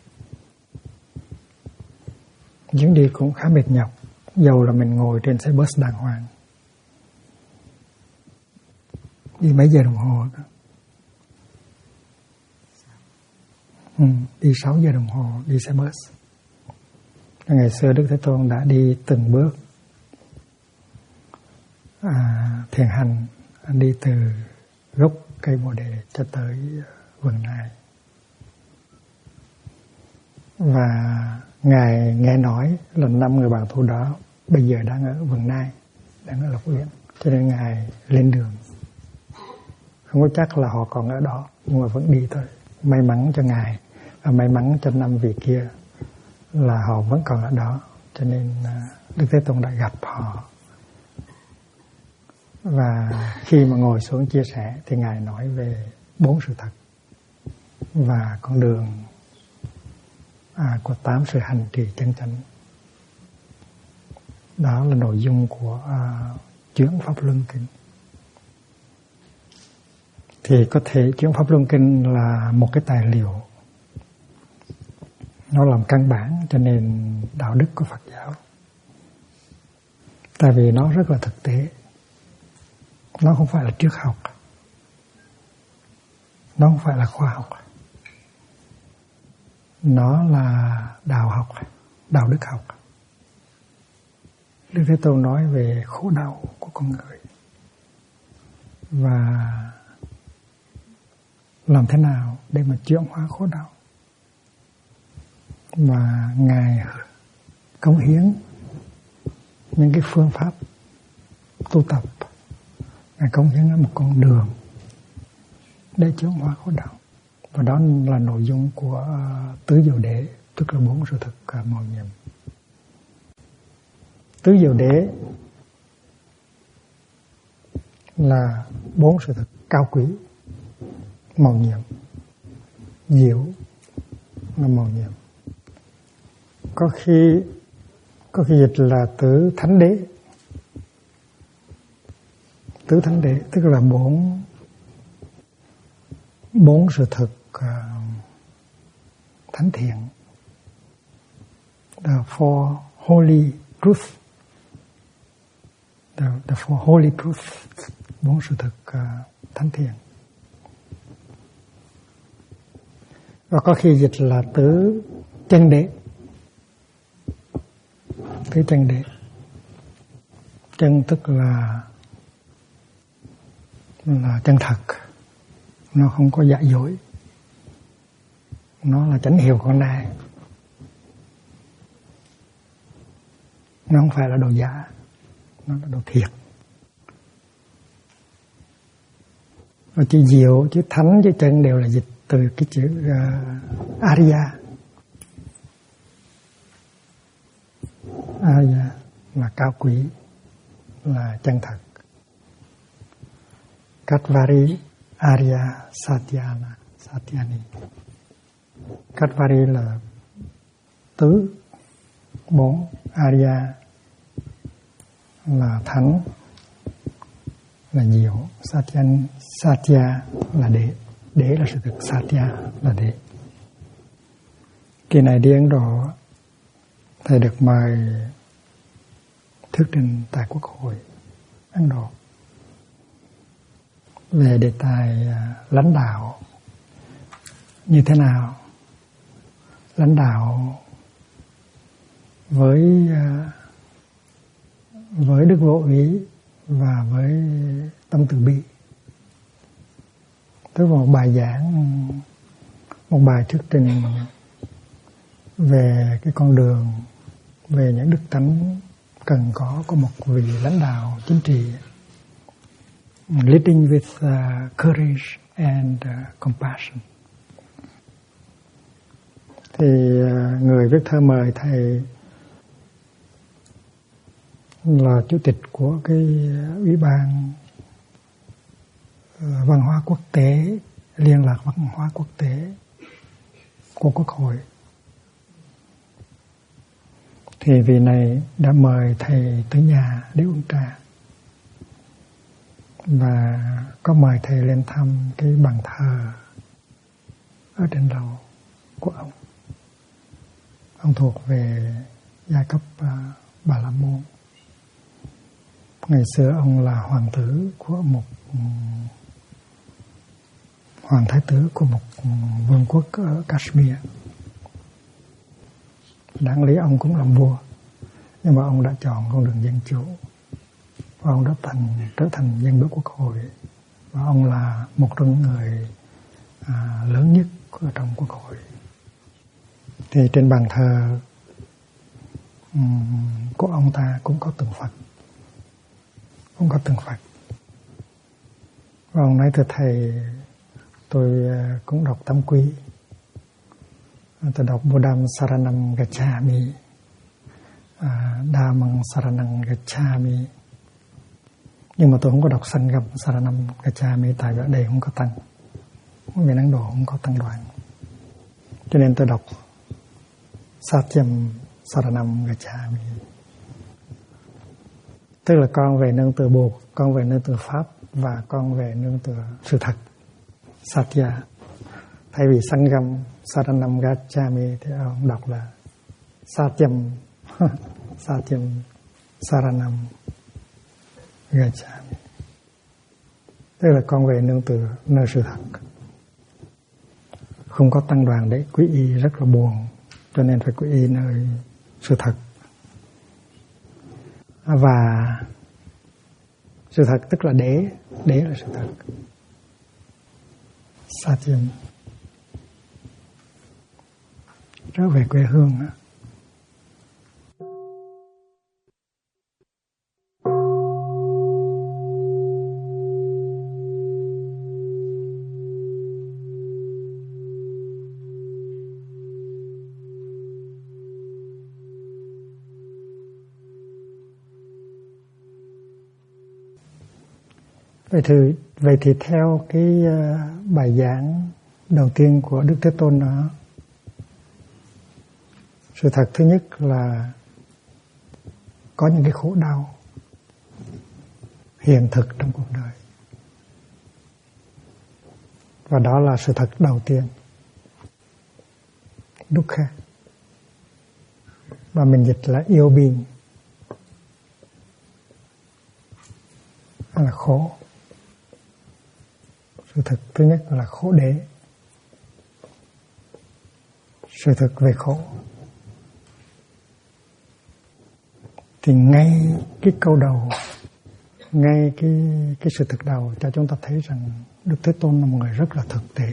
[SPEAKER 1] Chuyến đi cũng khá mệt nhọc, dầu là mình ngồi trên xe bus đàng hoàng. Đi mấy giờ đồng hồ đó. Đi 6 giờ đồng hồ đi xe bus. Ngày xưa Đức Thế Tôn đã đi từng bước thiền hành, đi từ gốc cây Bồ Đề cho tới vườn Nai. Và Ngài nghe nói là 5 người bạn tu đó bây giờ đang ở vườn Nai, đang ở Lộc Uyển, cho nên Ngài lên đường. Không có chắc là họ còn ở đó, nhưng mà vẫn đi thôi. May mắn cho Ngài và may mắn cho 5 vị kia là họ vẫn còn ở đó, cho nên Đức Thế Tôn đã gặp họ. Và khi mà ngồi xuống chia sẻ thì Ngài nói về 4 sự thật và con đường của 8 sự hành trì chân chánh. Đó là nội dung của Chuyển Pháp Luân Kinh. Thì có thể Chuyển Pháp Luân Kinh là một cái tài liệu, nó làm căn bản cho nền đạo đức của Phật giáo. Tại vì nó rất là thực tế. Nó không phải là triết học, nó không phải là khoa học, nó là đạo học, đạo đức học. Đức Thế Tôn nói về khổ đau của con người và làm thế nào để mà chuyển hóa khổ đau. Và Ngài cống hiến những cái phương pháp tu tập, Ngài cống hiến một con đường để chuyển hóa khổ đau. Và đó là nội dung của tứ diệu đế, tức là 4 sự thực màu nhiệm. Tứ diệu đế là 4 sự thực cao quý, màu nhiệm. Diệu là màu nhiệm. Có khi dịch là tứ thánh đế. Tứ thánh đế tức là 4 sự thực thánh thiện. The four holy truth. The four holy truth. 4 sự thực thánh thiện. Và có khi dịch là tứ chân đế. Tứ chân đế. Chân tức là chân thật. Nó không có giả dối. Nó là chánh hiệu con đài. Nó không phải là đồ giả. Nó là đồ thiệt. Và chữ diệu, chữ thánh, chữ chân đều là dịch từ cái chữ Arya. Arya là cao quý, là chân thật. Katvari Arya Satyani. Katvari là tứ, 4, Arya là thánh, là diệu, Satya là đế là sự thực, Satya là đế. Kỳ này đi Ấn Độ, thầy được mời thuyết trình tại Quốc hội Ấn Độ về đề tài lãnh đạo như thế nào, lãnh đạo với đức vô úy và với tâm từ bi. Tức là một bài giảng, một bài thuyết trình về cái con đường, về những đức tánh cần có của một vị lãnh đạo chính trị. Leading with courage and compassion. Thì người viết thơ mời thầy là chủ tịch của cái ủy ban văn hóa quốc tế, liên lạc văn hóa quốc tế của Quốc hội. Thì vị này đã mời thầy tới nhà để uống trà và có mời thầy lên thăm cái bàn thờ ở trên lầu của ông. Ông thuộc về giai cấp Bà La Môn. Ngày xưa ông là hoàng tử của một hoàng thái tử của một vương quốc ở Kashmir. Đáng lý ông cũng làm vua, nhưng mà ông đã chọn con đường dân chủ và ông đã trở thành dân biểu Quốc hội, và ông là một trong những người lớn nhất ở trong Quốc hội. Thì trên bàn thờ của ông ta cũng có tượng Phật, và ông nói: thưa thầy, tôi cũng đọc Tam Quy, tôi đọc Buddham Saranam Gacchami, Dhammam Saranam Gacchami, nhưng mà tôi không có đọc Sangham Saranam Gacchami, tại vì ở đây không có tăng, miền Ấn Độ không có tăng đoàn, cho nên tôi đọc Satyam Saranam Gacchami, tức là con về nương tựa Bụt, con về nương tựa Pháp và con về nương tựa sự thật, Satya. Thay vì Sangham Saranam Gacchami thì ông đọc là Satyam Saranam Gacchami, tức là con về nương tựa nơi sự thật. không có tăng đoàn để quy y rất là buồn, cho nên phải quy y nơi sự thật. Và sự thật tức là đế là sự thật. Satyam. Trở về quê hương đó. Vậy thì theo cái bài giảng đầu tiên của Đức Thế Tôn đó, sự thật thứ nhất là có những cái khổ đau hiện thực trong cuộc đời. Và đó là sự thật đầu tiên. Dukkha. Và mình dịch là yêu biên, là khổ. Sự thật thứ nhất là khổ đế. Sự thật về khổ. Thì ngay cái câu đầu, ngay cái sự thực đầu cho chúng ta thấy rằng Đức Thế Tôn là một người rất là thực tế.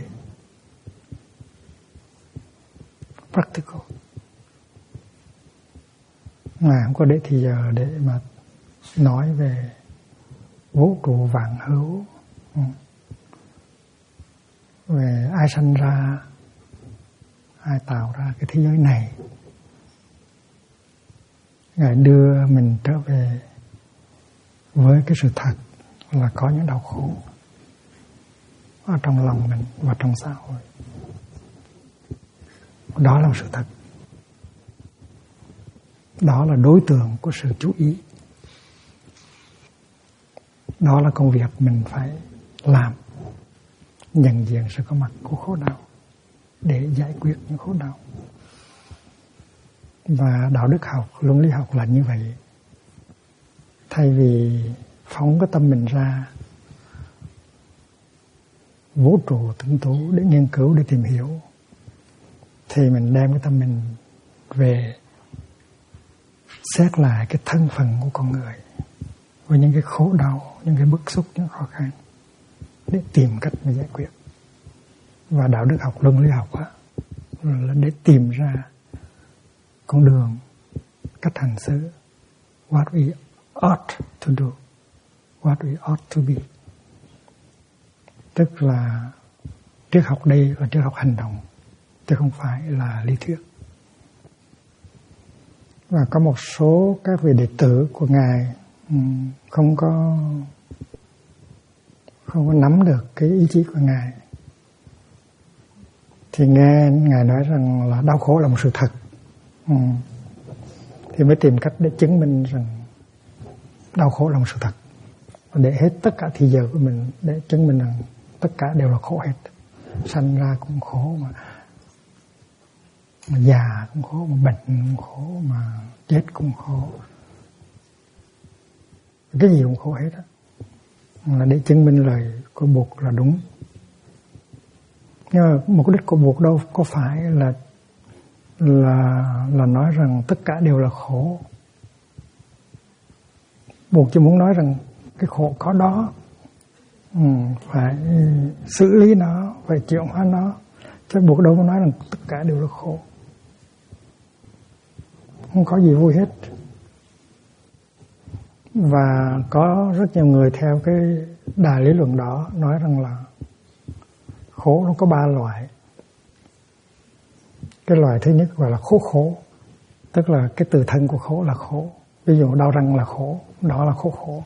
[SPEAKER 1] Practical. Ngài không có để thì giờ để mà nói về vũ trụ vạn hữu, về ai sanh ra, ai tạo ra cái thế giới này. Ngài đưa mình trở về với cái sự thật là có những đau khổ ở trong lòng mình và trong xã hội. Đó là sự thật. Đó là đối tượng của sự chú ý. Đó là công việc mình phải làm, nhận diện sự có mặt của khổ đau để giải quyết những khổ đau. Và đạo đức học, luân lý học là như vậy. Thay vì phóng cái tâm mình ra vũ trụ tinh tú để nghiên cứu, để tìm hiểu, thì mình đem cái tâm mình về xét lại cái thân phận của con người với những cái khổ đau, những cái bức xúc, những khó khăn để tìm cách mà giải quyết. Và đạo đức học, luân lý học là để tìm ra con đường, cách hành xử, what we ought to do, what we ought to be. Tức là triết học đây là triết học hành động, chứ không phải là lý thuyết. Và có một số các vị đệ tử của Ngài không có nắm được cái ý chí của Ngài, thì nghe Ngài nói rằng là đau khổ là một sự thật, thì mới tìm cách để chứng minh rằng đau khổ là một sự thật, để hết tất cả thì giờ của mình để chứng minh rằng tất cả đều là khổ hết. Sanh ra cũng khổ, mà già cũng khổ, mà bệnh cũng khổ, mà chết cũng khổ, cái gì cũng khổ hết á. Là để chứng minh lời của Bụt là đúng. Nhưng mà mục đích của Bụt đâu có phải là nói rằng tất cả đều là khổ. Bụt chỉ muốn nói rằng cái khổ có đó, phải xử lý nó, phải chuyển hóa nó. Chứ Bụt đâu có nói rằng tất cả đều là khổ, không có gì vui hết. Và có rất nhiều người theo cái đà lý luận đó nói rằng là khổ nó có 3 loại. Cái loại thứ nhất gọi là khổ, tức là cái từ thân của khổ là khổ. Ví dụ đau răng là khổ, đó là khổ.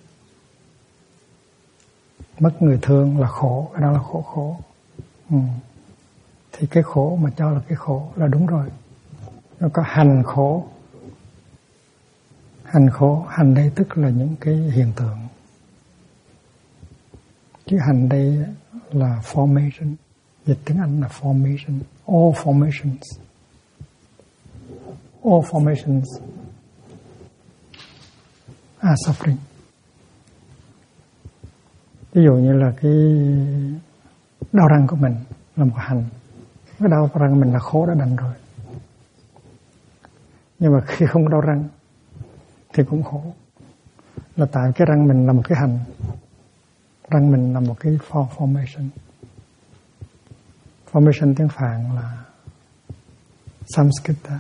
[SPEAKER 1] Mất người thương là khổ, đó là khổ. Thì cái khổ mà cho là cái khổ là đúng rồi. Nó có hành khổ. Hành đây tức là những cái hiện tượng. Chữ hành đây là formation, dịch tiếng Anh là formation. All formations are suffering. Ví dụ như là cái đau răng của mình là một hành, Cái đau răng mình là khổ đã đành rồi. Nhưng mà khi không đau răng thì cũng khổ. Là tại cái răng mình là một cái hành. Răng mình là một cái formation. Formation tiếng Phạn là Samskita,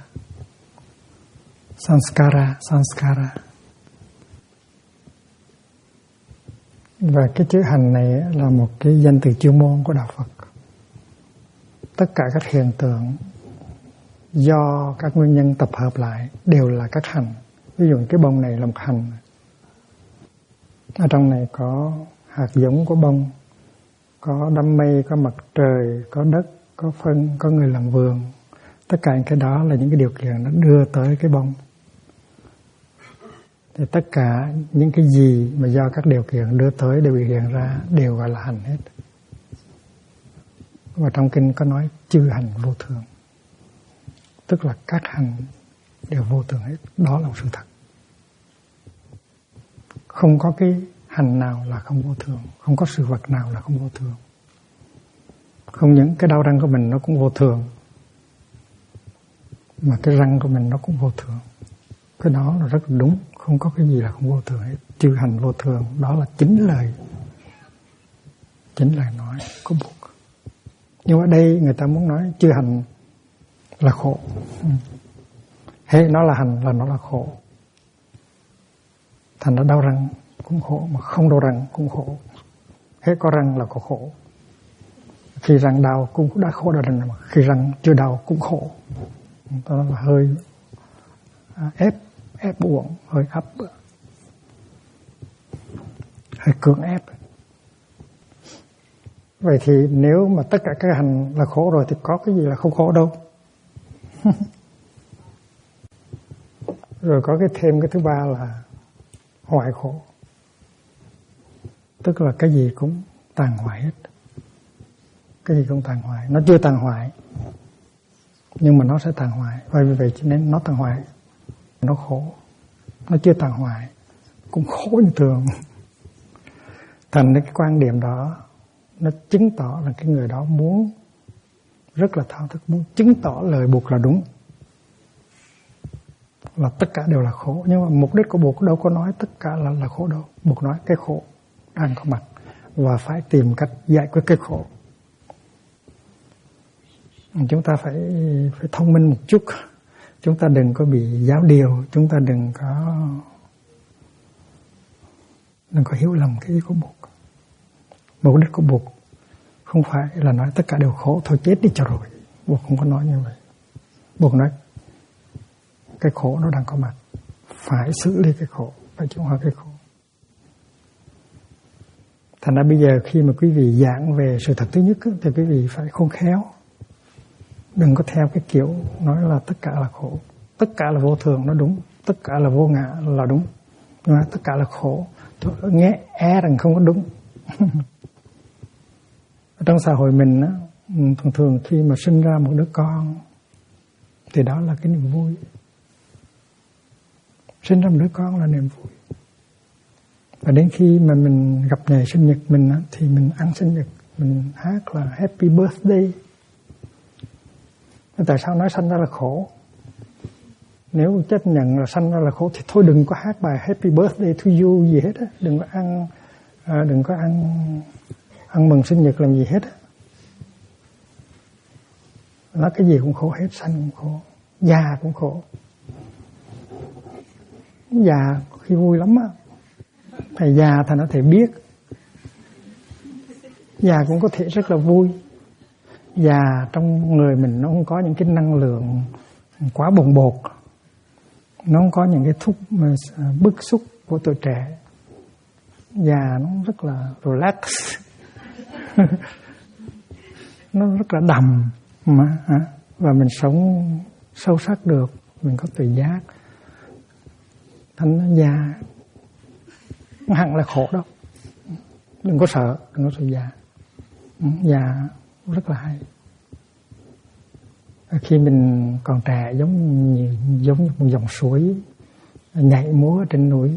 [SPEAKER 1] Sanskara. Và cái chữ hành này là một cái danh từ chuyên môn của Đạo Phật. Tất cả các hiện tượng do các nguyên nhân tập hợp lại đều là các hành. Ví dụ cái bông này là một hành. Ở trong này có hạt giống của bông, có đám mây, có mặt trời, có đất, có phân, có người làm vườn. Tất cả những cái đó là những cái điều kiện nó đưa tới cái bông. Thì tất cả những cái gì mà do các điều kiện đưa tới đều biểu hiện ra đều gọi là hành hết. Và trong kinh có nói chư hành vô thường. Tức là các hành đều vô thường hết. Đó là một sự thật. Không có cái hành nào là không vô thường. Không có sự vật nào là không vô thường. Không những cái đau răng của mình nó cũng vô thường, mà cái răng của mình nó cũng vô thường. Cái đó là rất là đúng. Không có cái gì là không vô thường hết. Chư hành vô thường. Đó là chính lời nói của Bụt. Nhưng ở đây người ta muốn nói chư hành là khổ. Hết nó là hành là nó là khổ. Thành nó đau răng cũng khổ, mà không đau răng cũng khổ. Hết có răng là có khổ. Khi răng đau cũng đã khổ đau răng, mà khi răng chưa đau cũng khổ. Đó là hơi ép uổng, hơi ấp, hơi cưỡng ép. Vậy thì nếu mà tất cả các hành là khổ rồi thì có cái gì là không khổ đâu. Rồi có thêm cái thứ ba là hoại khổ. Tức là cái gì cũng tàn hoại hết. Cái gì cũng tàn hoại. Nó chưa tàn hoại, nhưng mà nó sẽ tàn hoại. Và vì vậy cho nên nó tàn hoại, nó khổ. Nó chưa tàn hoại cũng khổ như thường. Thành cái quan điểm đó nó chứng tỏ là cái người đó muốn rất là thao thức, muốn chứng tỏ lời Bụt là đúng, là tất cả đều là khổ. Nhưng mà mục đích của Bụt đâu có nói tất cả là khổ đâu. Bụt nói cái khổ đang có mặt và phải tìm cách giải quyết cái khổ. Chúng ta phải thông minh một chút. Chúng ta đừng có bị giáo điều. Chúng ta đừng có hiểu lầm cái ý của Bụt. Mục đích của Bụt không phải là nói tất cả đều khổ, thôi chết đi cho rồi. Bụt không có nói như vậy. Bụt nói cái khổ nó đang có mặt, phải xử lý cái khổ, phải chuyển hóa cái khổ. Thành ra bây giờ khi mà quý vị giảng về sự thật thứ nhất thì quý vị phải khôn khéo. Đừng có theo cái kiểu nói là tất cả là khổ, tất cả là vô thường, nó đúng, tất cả là vô ngã là đúng, nhưng mà tất cả là khổ nghe rằng không có đúng. Trong xã hội mình á, thường khi mà sinh ra một đứa con thì đó là cái niềm vui. Sinh ra một đứa con là niềm vui. Và đến khi mà mình gặp ngày sinh nhật mình á, thì mình ăn sinh nhật, mình hát là Happy Birthday. Tại sao nói sanh ra là khổ? Nếu chấp nhận là sanh ra là khổ thì thôi đừng có hát bài Happy Birthday to you gì hết á, đừng có ăn mừng sinh nhật làm gì hết á. Nói cái gì cũng khổ hết, sanh cũng khổ, già cũng khổ. Già khi vui lắm á. Thầy già thầy nói thầy biết. Già cũng có thể rất là vui. Già trong người mình nó không có những cái năng lượng quá bồng bột. Nó không có những cái thúc bức xúc của tuổi trẻ. Già nó rất là relax. Nó rất là đầm mà, và mình sống sâu sắc được, mình có tự giác. Thành nó già nó hẳn là khổ đâu. Đừng có sợ già. Già rất là hay. Khi mình còn trẻ giống như một dòng suối nhảy múa trên núi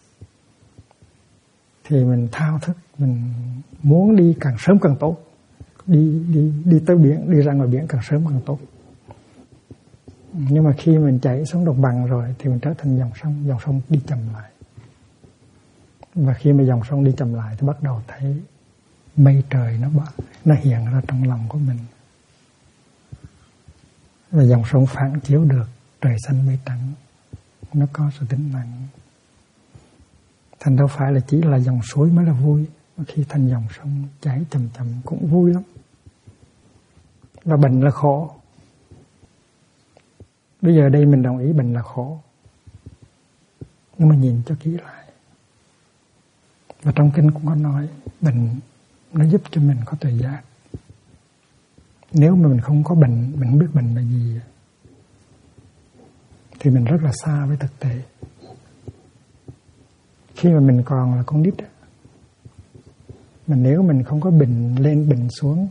[SPEAKER 1] thì mình thao thức, mình muốn đi càng sớm càng tốt. đi tới biển, đi ra ngoài biển càng sớm càng tốt. Nhưng mà khi mình chạy xuống đồng bằng rồi thì mình trở thành dòng sông đi chậm lại. Và khi mà dòng sông đi chậm lại thì bắt đầu thấy mây trời nó hiện ra trong lòng của mình. Và dòng sông phản chiếu được trời xanh mây trắng, nó có sự tĩnh lặng. Thành đâu phải là chỉ là dòng suối mới là vui, mà khi thành dòng sông chảy chậm chậm cũng vui lắm. Và bệnh là khổ. Bây giờ đây mình đồng ý bệnh là khổ, nhưng mà nhìn cho kỹ lại. Và trong kinh cũng có nói bệnh nó giúp cho mình có tuệ giác. Nếu mà mình không có bệnh, mình không biết bệnh là gì, thì mình rất là xa với thực tế. Khi mà mình còn là con nít, mà nếu mình không có bệnh lên bệnh xuống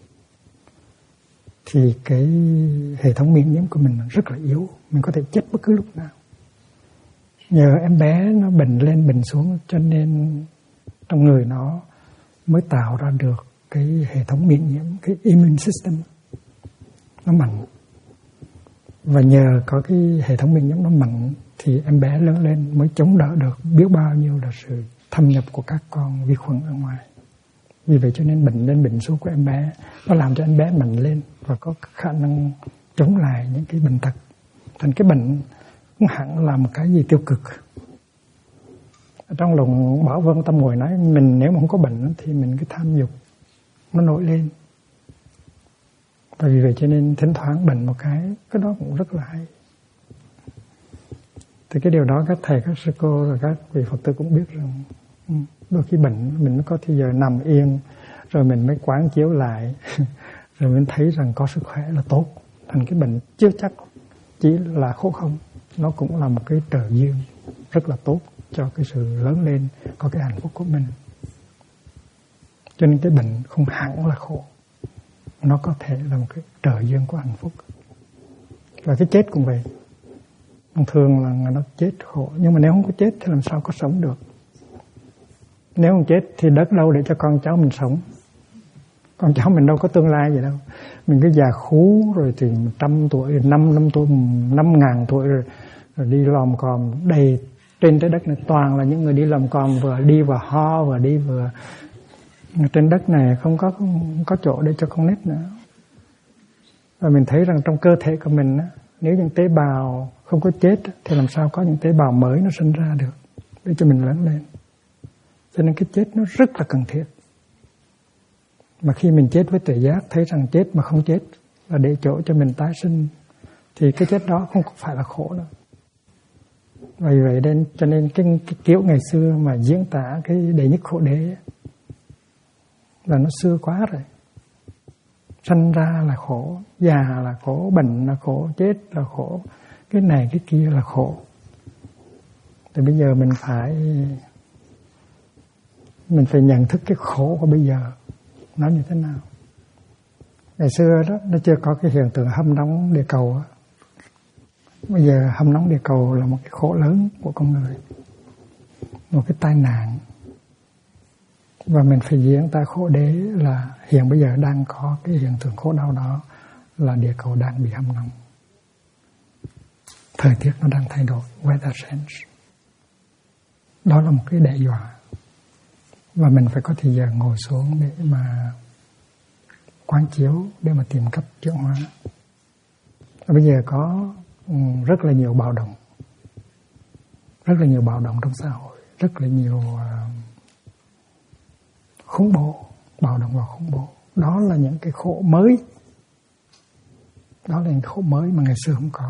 [SPEAKER 1] thì cái hệ thống miễn nhiễm của mình rất là yếu, mình có thể chết bất cứ lúc nào. Nhờ em bé nó bệnh lên bệnh xuống cho nên trong người nó mới tạo ra được cái hệ thống miễn nhiễm, cái immune system nó mạnh. Và nhờ có cái hệ thống miễn nhiễm nó mạnh thì em bé lớn lên mới chống đỡ được biết bao nhiêu là sự thâm nhập của các con vi khuẩn ở ngoài. Vì vậy cho nên bệnh lên bệnh xuống của em bé nó làm cho em bé mạnh lên và có khả năng chống lại những cái bệnh tật. Thành cái bệnh không hẳn là một cái gì tiêu cực. Ở trong lòng Bảo Vân Tâm ngồi nói mình nếu mà không có bệnh thì mình cứ tham dục nó nổi lên. Và vì vậy cho nên thỉnh thoảng bệnh một cái đó cũng rất là hay. Thì cái điều đó các thầy, các sư cô rồi các vị Phật tử cũng biết rằng đôi khi bệnh mình có thì giờ nằm yên rồi mình mới quán chiếu lại rồi mình thấy rằng có sức khỏe là tốt. Thành cái bệnh chưa chắc chỉ là khổ không, nó cũng là một cái trợ duyên rất là tốt cho cái sự lớn lên, có cái hạnh phúc của mình. Cho nên cái bệnh không hẳn là khổ, nó có thể là một cái trợ duyên của hạnh phúc. Và cái chết cũng vậy. Thường là nó chết khổ, nhưng mà nếu không có chết thì làm sao có sống được. Nếu không chết thì đất đâu để cho con cháu mình sống. Con cháu mình đâu có tương lai gì đâu. Mình cứ già khú rồi thì 100 tuổi, 5 tuổi, 5.000 tuổi rồi đi lòm còm đầy trên trái đất này, toàn là những người đi lòm còm vừa đi vừa ho vừa đi vừa. Trên đất này không có chỗ để cho con nít nữa. Và mình thấy rằng trong cơ thể của mình nếu những tế bào không có chết thì làm sao có những tế bào mới nó sinh ra được để cho mình lớn lên. Cho nên cái chết nó rất là cần thiết. Mà khi mình chết với tuệ giác thấy rằng chết mà không chết là để chỗ cho mình tái sinh thì cái chết đó không phải là khổ nữa. Vì vậy nên cho nên cái kiểu ngày xưa mà diễn tả cái đệ nhất khổ đế là nó xưa quá rồi. Sanh ra là khổ, già là khổ, bệnh là khổ, chết là khổ, cái này cái kia là khổ. Thì bây giờ mình phải nhận thức cái khổ của bây giờ nó như thế nào. Ngày xưa đó nó chưa có cái hiện tượng hâm nóng địa cầu. Bây giờ hâm nóng địa cầu là một cái khổ lớn của con người, một cái tai nạn. Và mình phải diễn tả khổ đế là hiện bây giờ đang có cái hiện tượng khổ đau đó là địa cầu đang bị hâm nóng. Thời tiết nó đang thay đổi, weather change. Đó là một cái đe dọa. Và mình phải có thời giờ ngồi xuống để mà quán chiếu, để mà tìm cách chuyển hóa. Và bây giờ có rất là nhiều bạo động. Rất là nhiều bạo động trong xã hội. Rất là nhiều khủng bố, bạo động và khủng bố. Đó là những cái khổ mới. Đó là những khổ mới mà ngày xưa không có.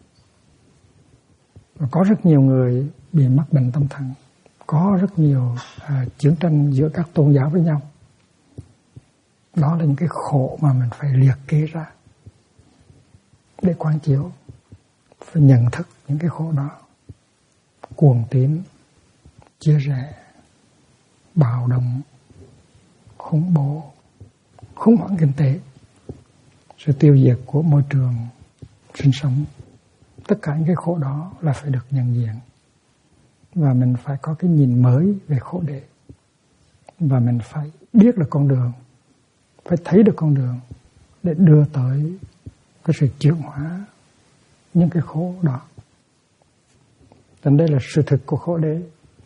[SPEAKER 1] Và có rất nhiều người bị mắc bệnh tâm thần. Có rất nhiều chiến tranh giữa các tôn giáo với nhau. Đó là những cái khổ mà mình phải liệt kê ra để quán chiếu, phải nhận thức những cái khổ đó. Cuồng tín, chia rẽ, bạo động, khủng bố, khủng hoảng kinh tế, sự tiêu diệt của môi trường sinh sống. Tất cả những cái khổ đó là phải được nhận diện. Và mình phải có cái nhìn mới về khổ đế. Và mình phải biết là con đường phải thấy được con đường để đưa tới cái sự chuyển hóa những cái khổ đó. Nên đây là sự thực của khổ đế.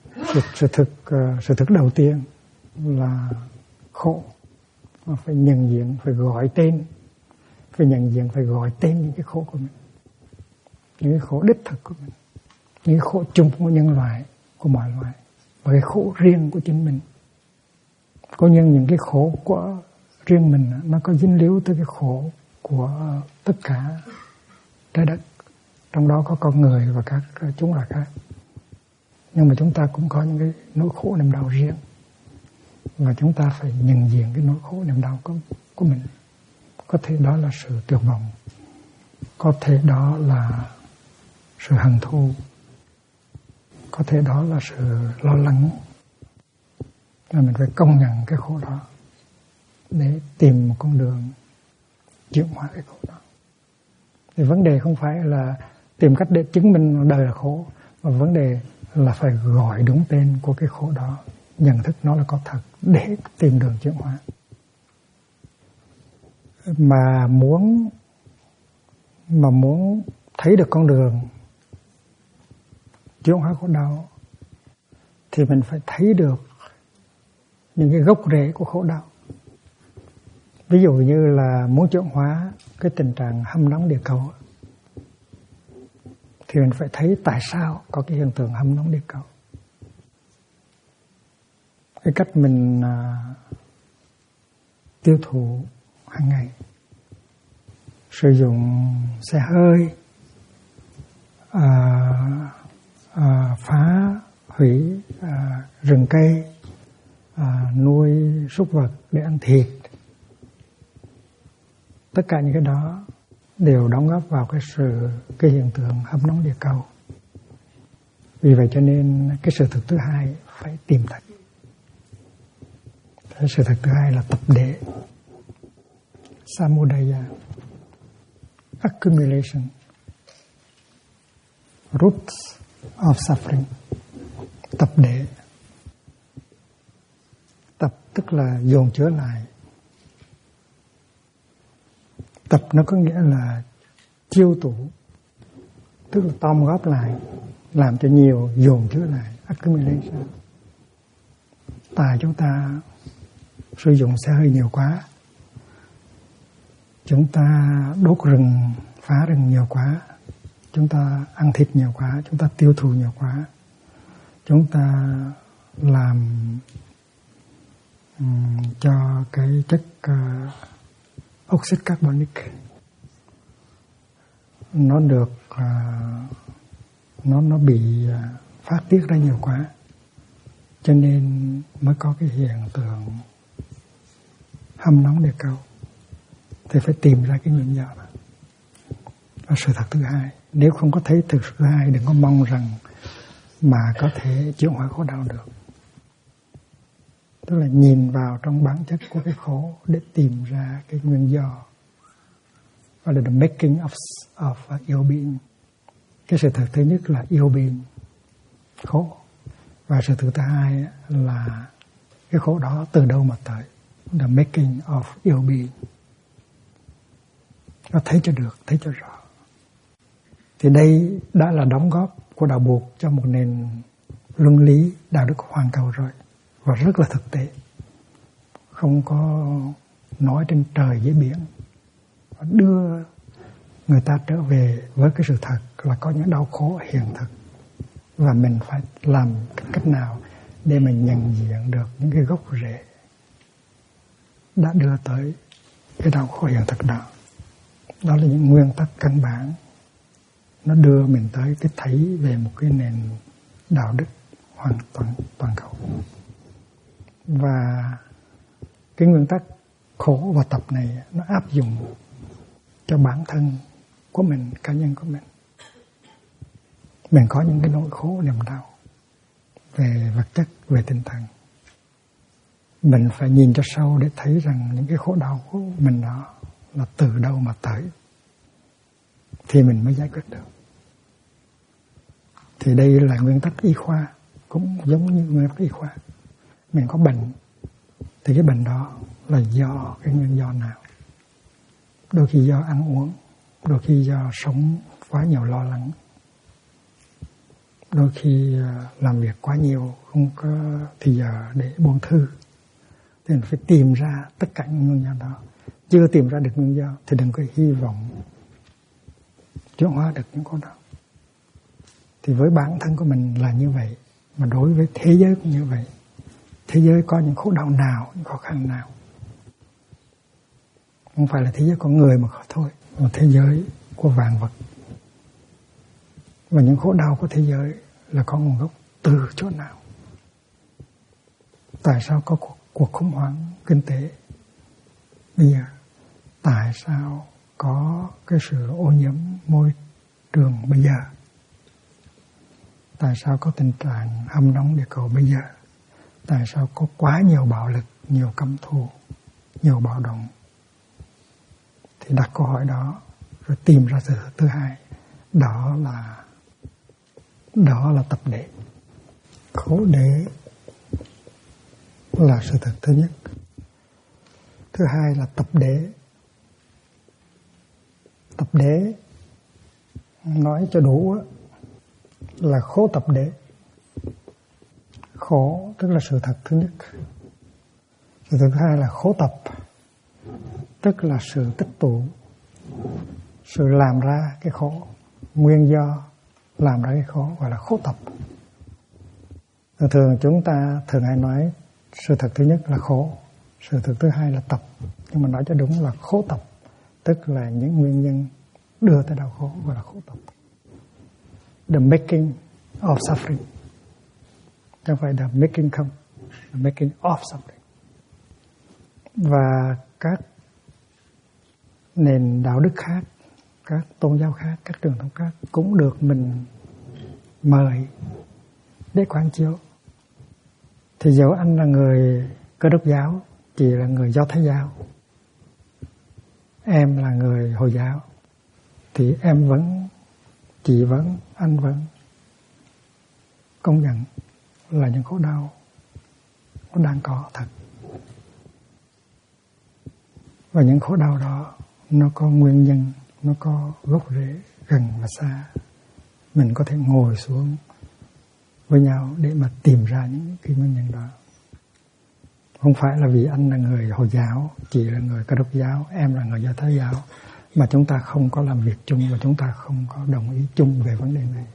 [SPEAKER 1] Sự thực đầu tiên là khổ. Mà phải nhận diện, phải gọi tên, phải nhận diện, phải gọi tên những cái khổ của mình, những cái khổ đích thực của mình, những cái khổ chung của nhân loại, của mọi loài, và cái khổ riêng của chính mình. Có những cái khổ của riêng mình nó có dính líu tới cái khổ của tất cả trái đất, trong đó có con người và các chúng loài khác. Nhưng mà chúng ta cũng có những cái nỗi khổ niềm đau riêng, và chúng ta phải nhận diện cái nỗi khổ niềm đau của mình. Có thể đó là sự tuyệt vọng, có thể đó là sự hận thù, có thể đó là sự lo lắng. Và mình phải công nhận cái khổ đó để tìm một con đường chuyển hóa cái khổ đó. Thì vấn đề không phải là tìm cách để chứng minh đời là khổ, mà vấn đề là phải gọi đúng tên của cái khổ đó, nhận thức nó là có thật để tìm đường chuyển hóa. Mà muốn thấy được con đường chuyển hóa khổ đau thì mình phải thấy được những cái gốc rễ của khổ đau. Ví dụ như là muốn chuyển hóa cái tình trạng hâm nóng địa cầu thì mình phải thấy tại sao có cái hiện tượng hâm nóng địa cầu. Cái cách mình tiêu thụ hàng ngày, sử dụng xe hơi, phá hủy rừng cây, nuôi súc vật để ăn thịt, tất cả những cái đó đều đóng góp vào cái hiện tượng hâm nóng địa cầu. Vì vậy cho nên cái sự thực thứ hai phải tìm thấy. Cái sự thực thứ hai là tập đế, samudaya, accumulation, roots of suffering. Tập đế, tập tức là dồn chứa lại. Tập nó có nghĩa là chiêu tụ, tức là gom góp lại, làm cho nhiều, dồn chứa lại, accumulation. Tại chúng ta sử dụng xe hơi nhiều quá, chúng ta đốt rừng, phá rừng nhiều quá, chúng ta ăn thịt nhiều quá, chúng ta tiêu thụ nhiều quá, chúng ta làm cho cái chất oxit carbonic nó được nó bị phát tiết ra nhiều quá, cho nên mới có cái hiện tượng hâm nóng địa cầu. Thì phải tìm ra cái nguyên do đó. Và sự thật thứ hai, nếu không có thấy thực thứ hai, đừng có mong rằng mà có thể chuyển hóa khổ đau được. Tức là nhìn vào trong bản chất của cái khổ để tìm ra cái nguyên do. Và là the making of ill being. Cái sự thật thứ nhất là ill being, khổ. Và sự thật thứ hai là cái khổ đó từ đâu mà tới. The making of ill being. Nó thấy cho được, thấy cho rõ. Thì đây đã là đóng góp của đạo buộc cho một nền luân lý đạo đức hoàn cầu rồi. Và rất là thực tế. Không có nói trên trời dưới biển. Và đưa người ta trở về với cái sự thật là có những đau khổ hiện thực. Và mình phải làm cách nào để mình nhận diện được những cái gốc rễ đã đưa tới cái đau khổ hiện thực đó. Đó là những nguyên tắc căn bản. Nó đưa mình tới cái thấy về một cái nền đạo đức hoàn toàn cầu. Và cái nguyên tắc khổ và tập này nó áp dụng cho bản thân của mình, cá nhân của mình. Mình có những cái nỗi khổ niềm đau về vật chất, về tinh thần. Mình phải nhìn cho sâu để thấy rằng những cái khổ đau của mình đó là từ đâu mà tới, thì mình mới giải quyết được. Thì đây là nguyên tắc y khoa, cũng giống như nguyên tắc y khoa. Mình có bệnh Thì cái bệnh đó là do cái nguyên do nào? Đôi khi do ăn uống, đôi khi do sống quá nhiều lo lắng, đôi khi làm việc quá nhiều, không có thì giờ để buông thư. Thì mình phải tìm ra tất cả những nguyên do đó. Chưa tìm ra được nguyên do thì đừng có hy vọng chuyển hóa được những khổ đau. Thì với bản thân của mình là như vậy, mà đối với thế giới cũng như vậy. Thế giới có những khổ đau nào, những khó khăn nào. Không phải là thế giới con người mà thôi, mà thế giới của vạn vật. Và những khổ đau của thế giới là có nguồn gốc từ chỗ nào? Tại sao có cuộc khủng hoảng kinh tế bây giờ? Tại sao có cái sự ô nhiễm môi trường bây giờ? Tại sao có tình trạng hâm nóng địa cầu bây giờ? Tại sao có quá nhiều bạo lực, nhiều căm thù, nhiều bạo động? Thì đặt câu hỏi đó rồi tìm ra sự thật thứ hai, đó là tập đế. Khổ đế là sự thật thứ nhất. Thứ hai là tập đế. Tập đế nói cho đủ là khổ tập đế. Khổ tức là sự thật thứ nhất. Sự thật thứ hai là khổ tập, tức là sự tích tụ, sự làm ra cái khổ, nguyên do làm ra cái khổ gọi là khổ tập. Thường chúng ta thường hay nói sự thật thứ nhất là khổ, sự thật thứ hai là tập. Nhưng mà nói cho đúng là khổ tập, tức là những nguyên nhân đưa tới đau khổ gọi là khổ tập. The making of suffering. Không phải the making không, the making of suffering. Và các nền đạo đức khác, các tôn giáo khác, các truyền thống khác cũng được mình mời để quán chiếu. Thì dẫu anh là người Cơ Đốc giáo, chị là người Do Thái giáo, em là người Hồi giáo, thì em vẫn, chị vẫn, anh vẫn công nhận là những khổ đau nó đang có thật. Và những khổ đau đó nó có nguyên nhân, nó có gốc rễ gần và xa. Mình có thể ngồi xuống với nhau để mà tìm ra những cái nguyên nhân đó. Không phải là vì anh là người Hồi giáo, chị là người Cơ Đốc giáo, em là người Do Thái giáo mà chúng ta không có làm việc chung và chúng ta không có đồng ý chung về vấn đề này.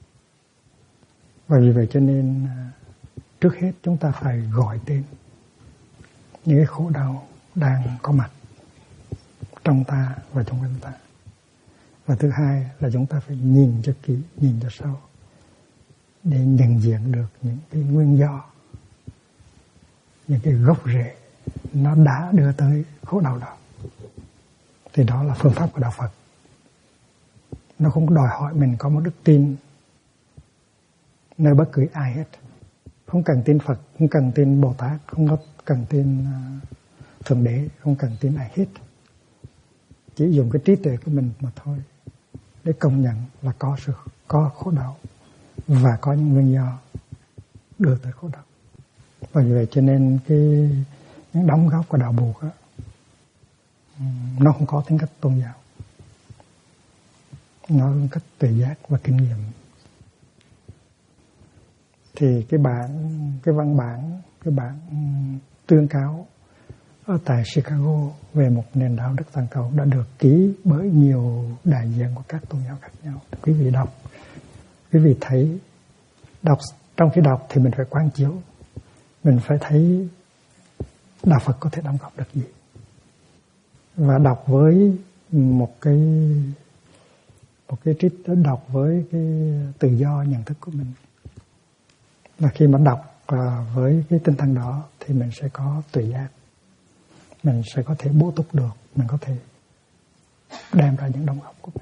[SPEAKER 1] Và vì vậy cho nên trước hết chúng ta phải gọi tên những cái khổ đau đang có mặt trong ta và trong quanh ta. Và thứ hai là chúng ta phải nhìn cho kỹ, nhìn cho sâu để nhận diện được những cái nguyên do, những cái gốc rễ nó đã đưa tới khổ đau đó. Thì đó là phương pháp của Đạo Phật. Nó không đòi hỏi mình có một đức tin nơi bất cứ ai hết. Không cần tin Phật, không cần tin Bồ Tát, không cần tin Thượng Đế, không cần tin ai hết. Chỉ dùng cái trí tuệ của mình mà thôi để công nhận là có khổ đau và có những nguyên do đưa tới khổ đau. Và vì vậy cho nên những đóng góp của đạo Buộc nó không có tính cách tôn giáo, nó là cách tuệ giác và kinh nghiệm. Thì cái văn bản tuyên cáo ở tại Chicago về một nền đạo đức toàn cầu đã được ký bởi nhiều đại diện của các tôn giáo khác nhau. Quý vị đọc, quý vị thấy đọc, trong khi đọc thì mình phải quán chiếu, mình phải thấy Đạo Phật có thể đóng góp được gì. Và đọc với một cái trí đọc với cái tự do nhận thức của mình. Và khi mà đọc với cái tinh thần đó thì mình sẽ có tuệ giác, mình sẽ có thể bố túc được, mình có thể đem ra những đóng góp của mình.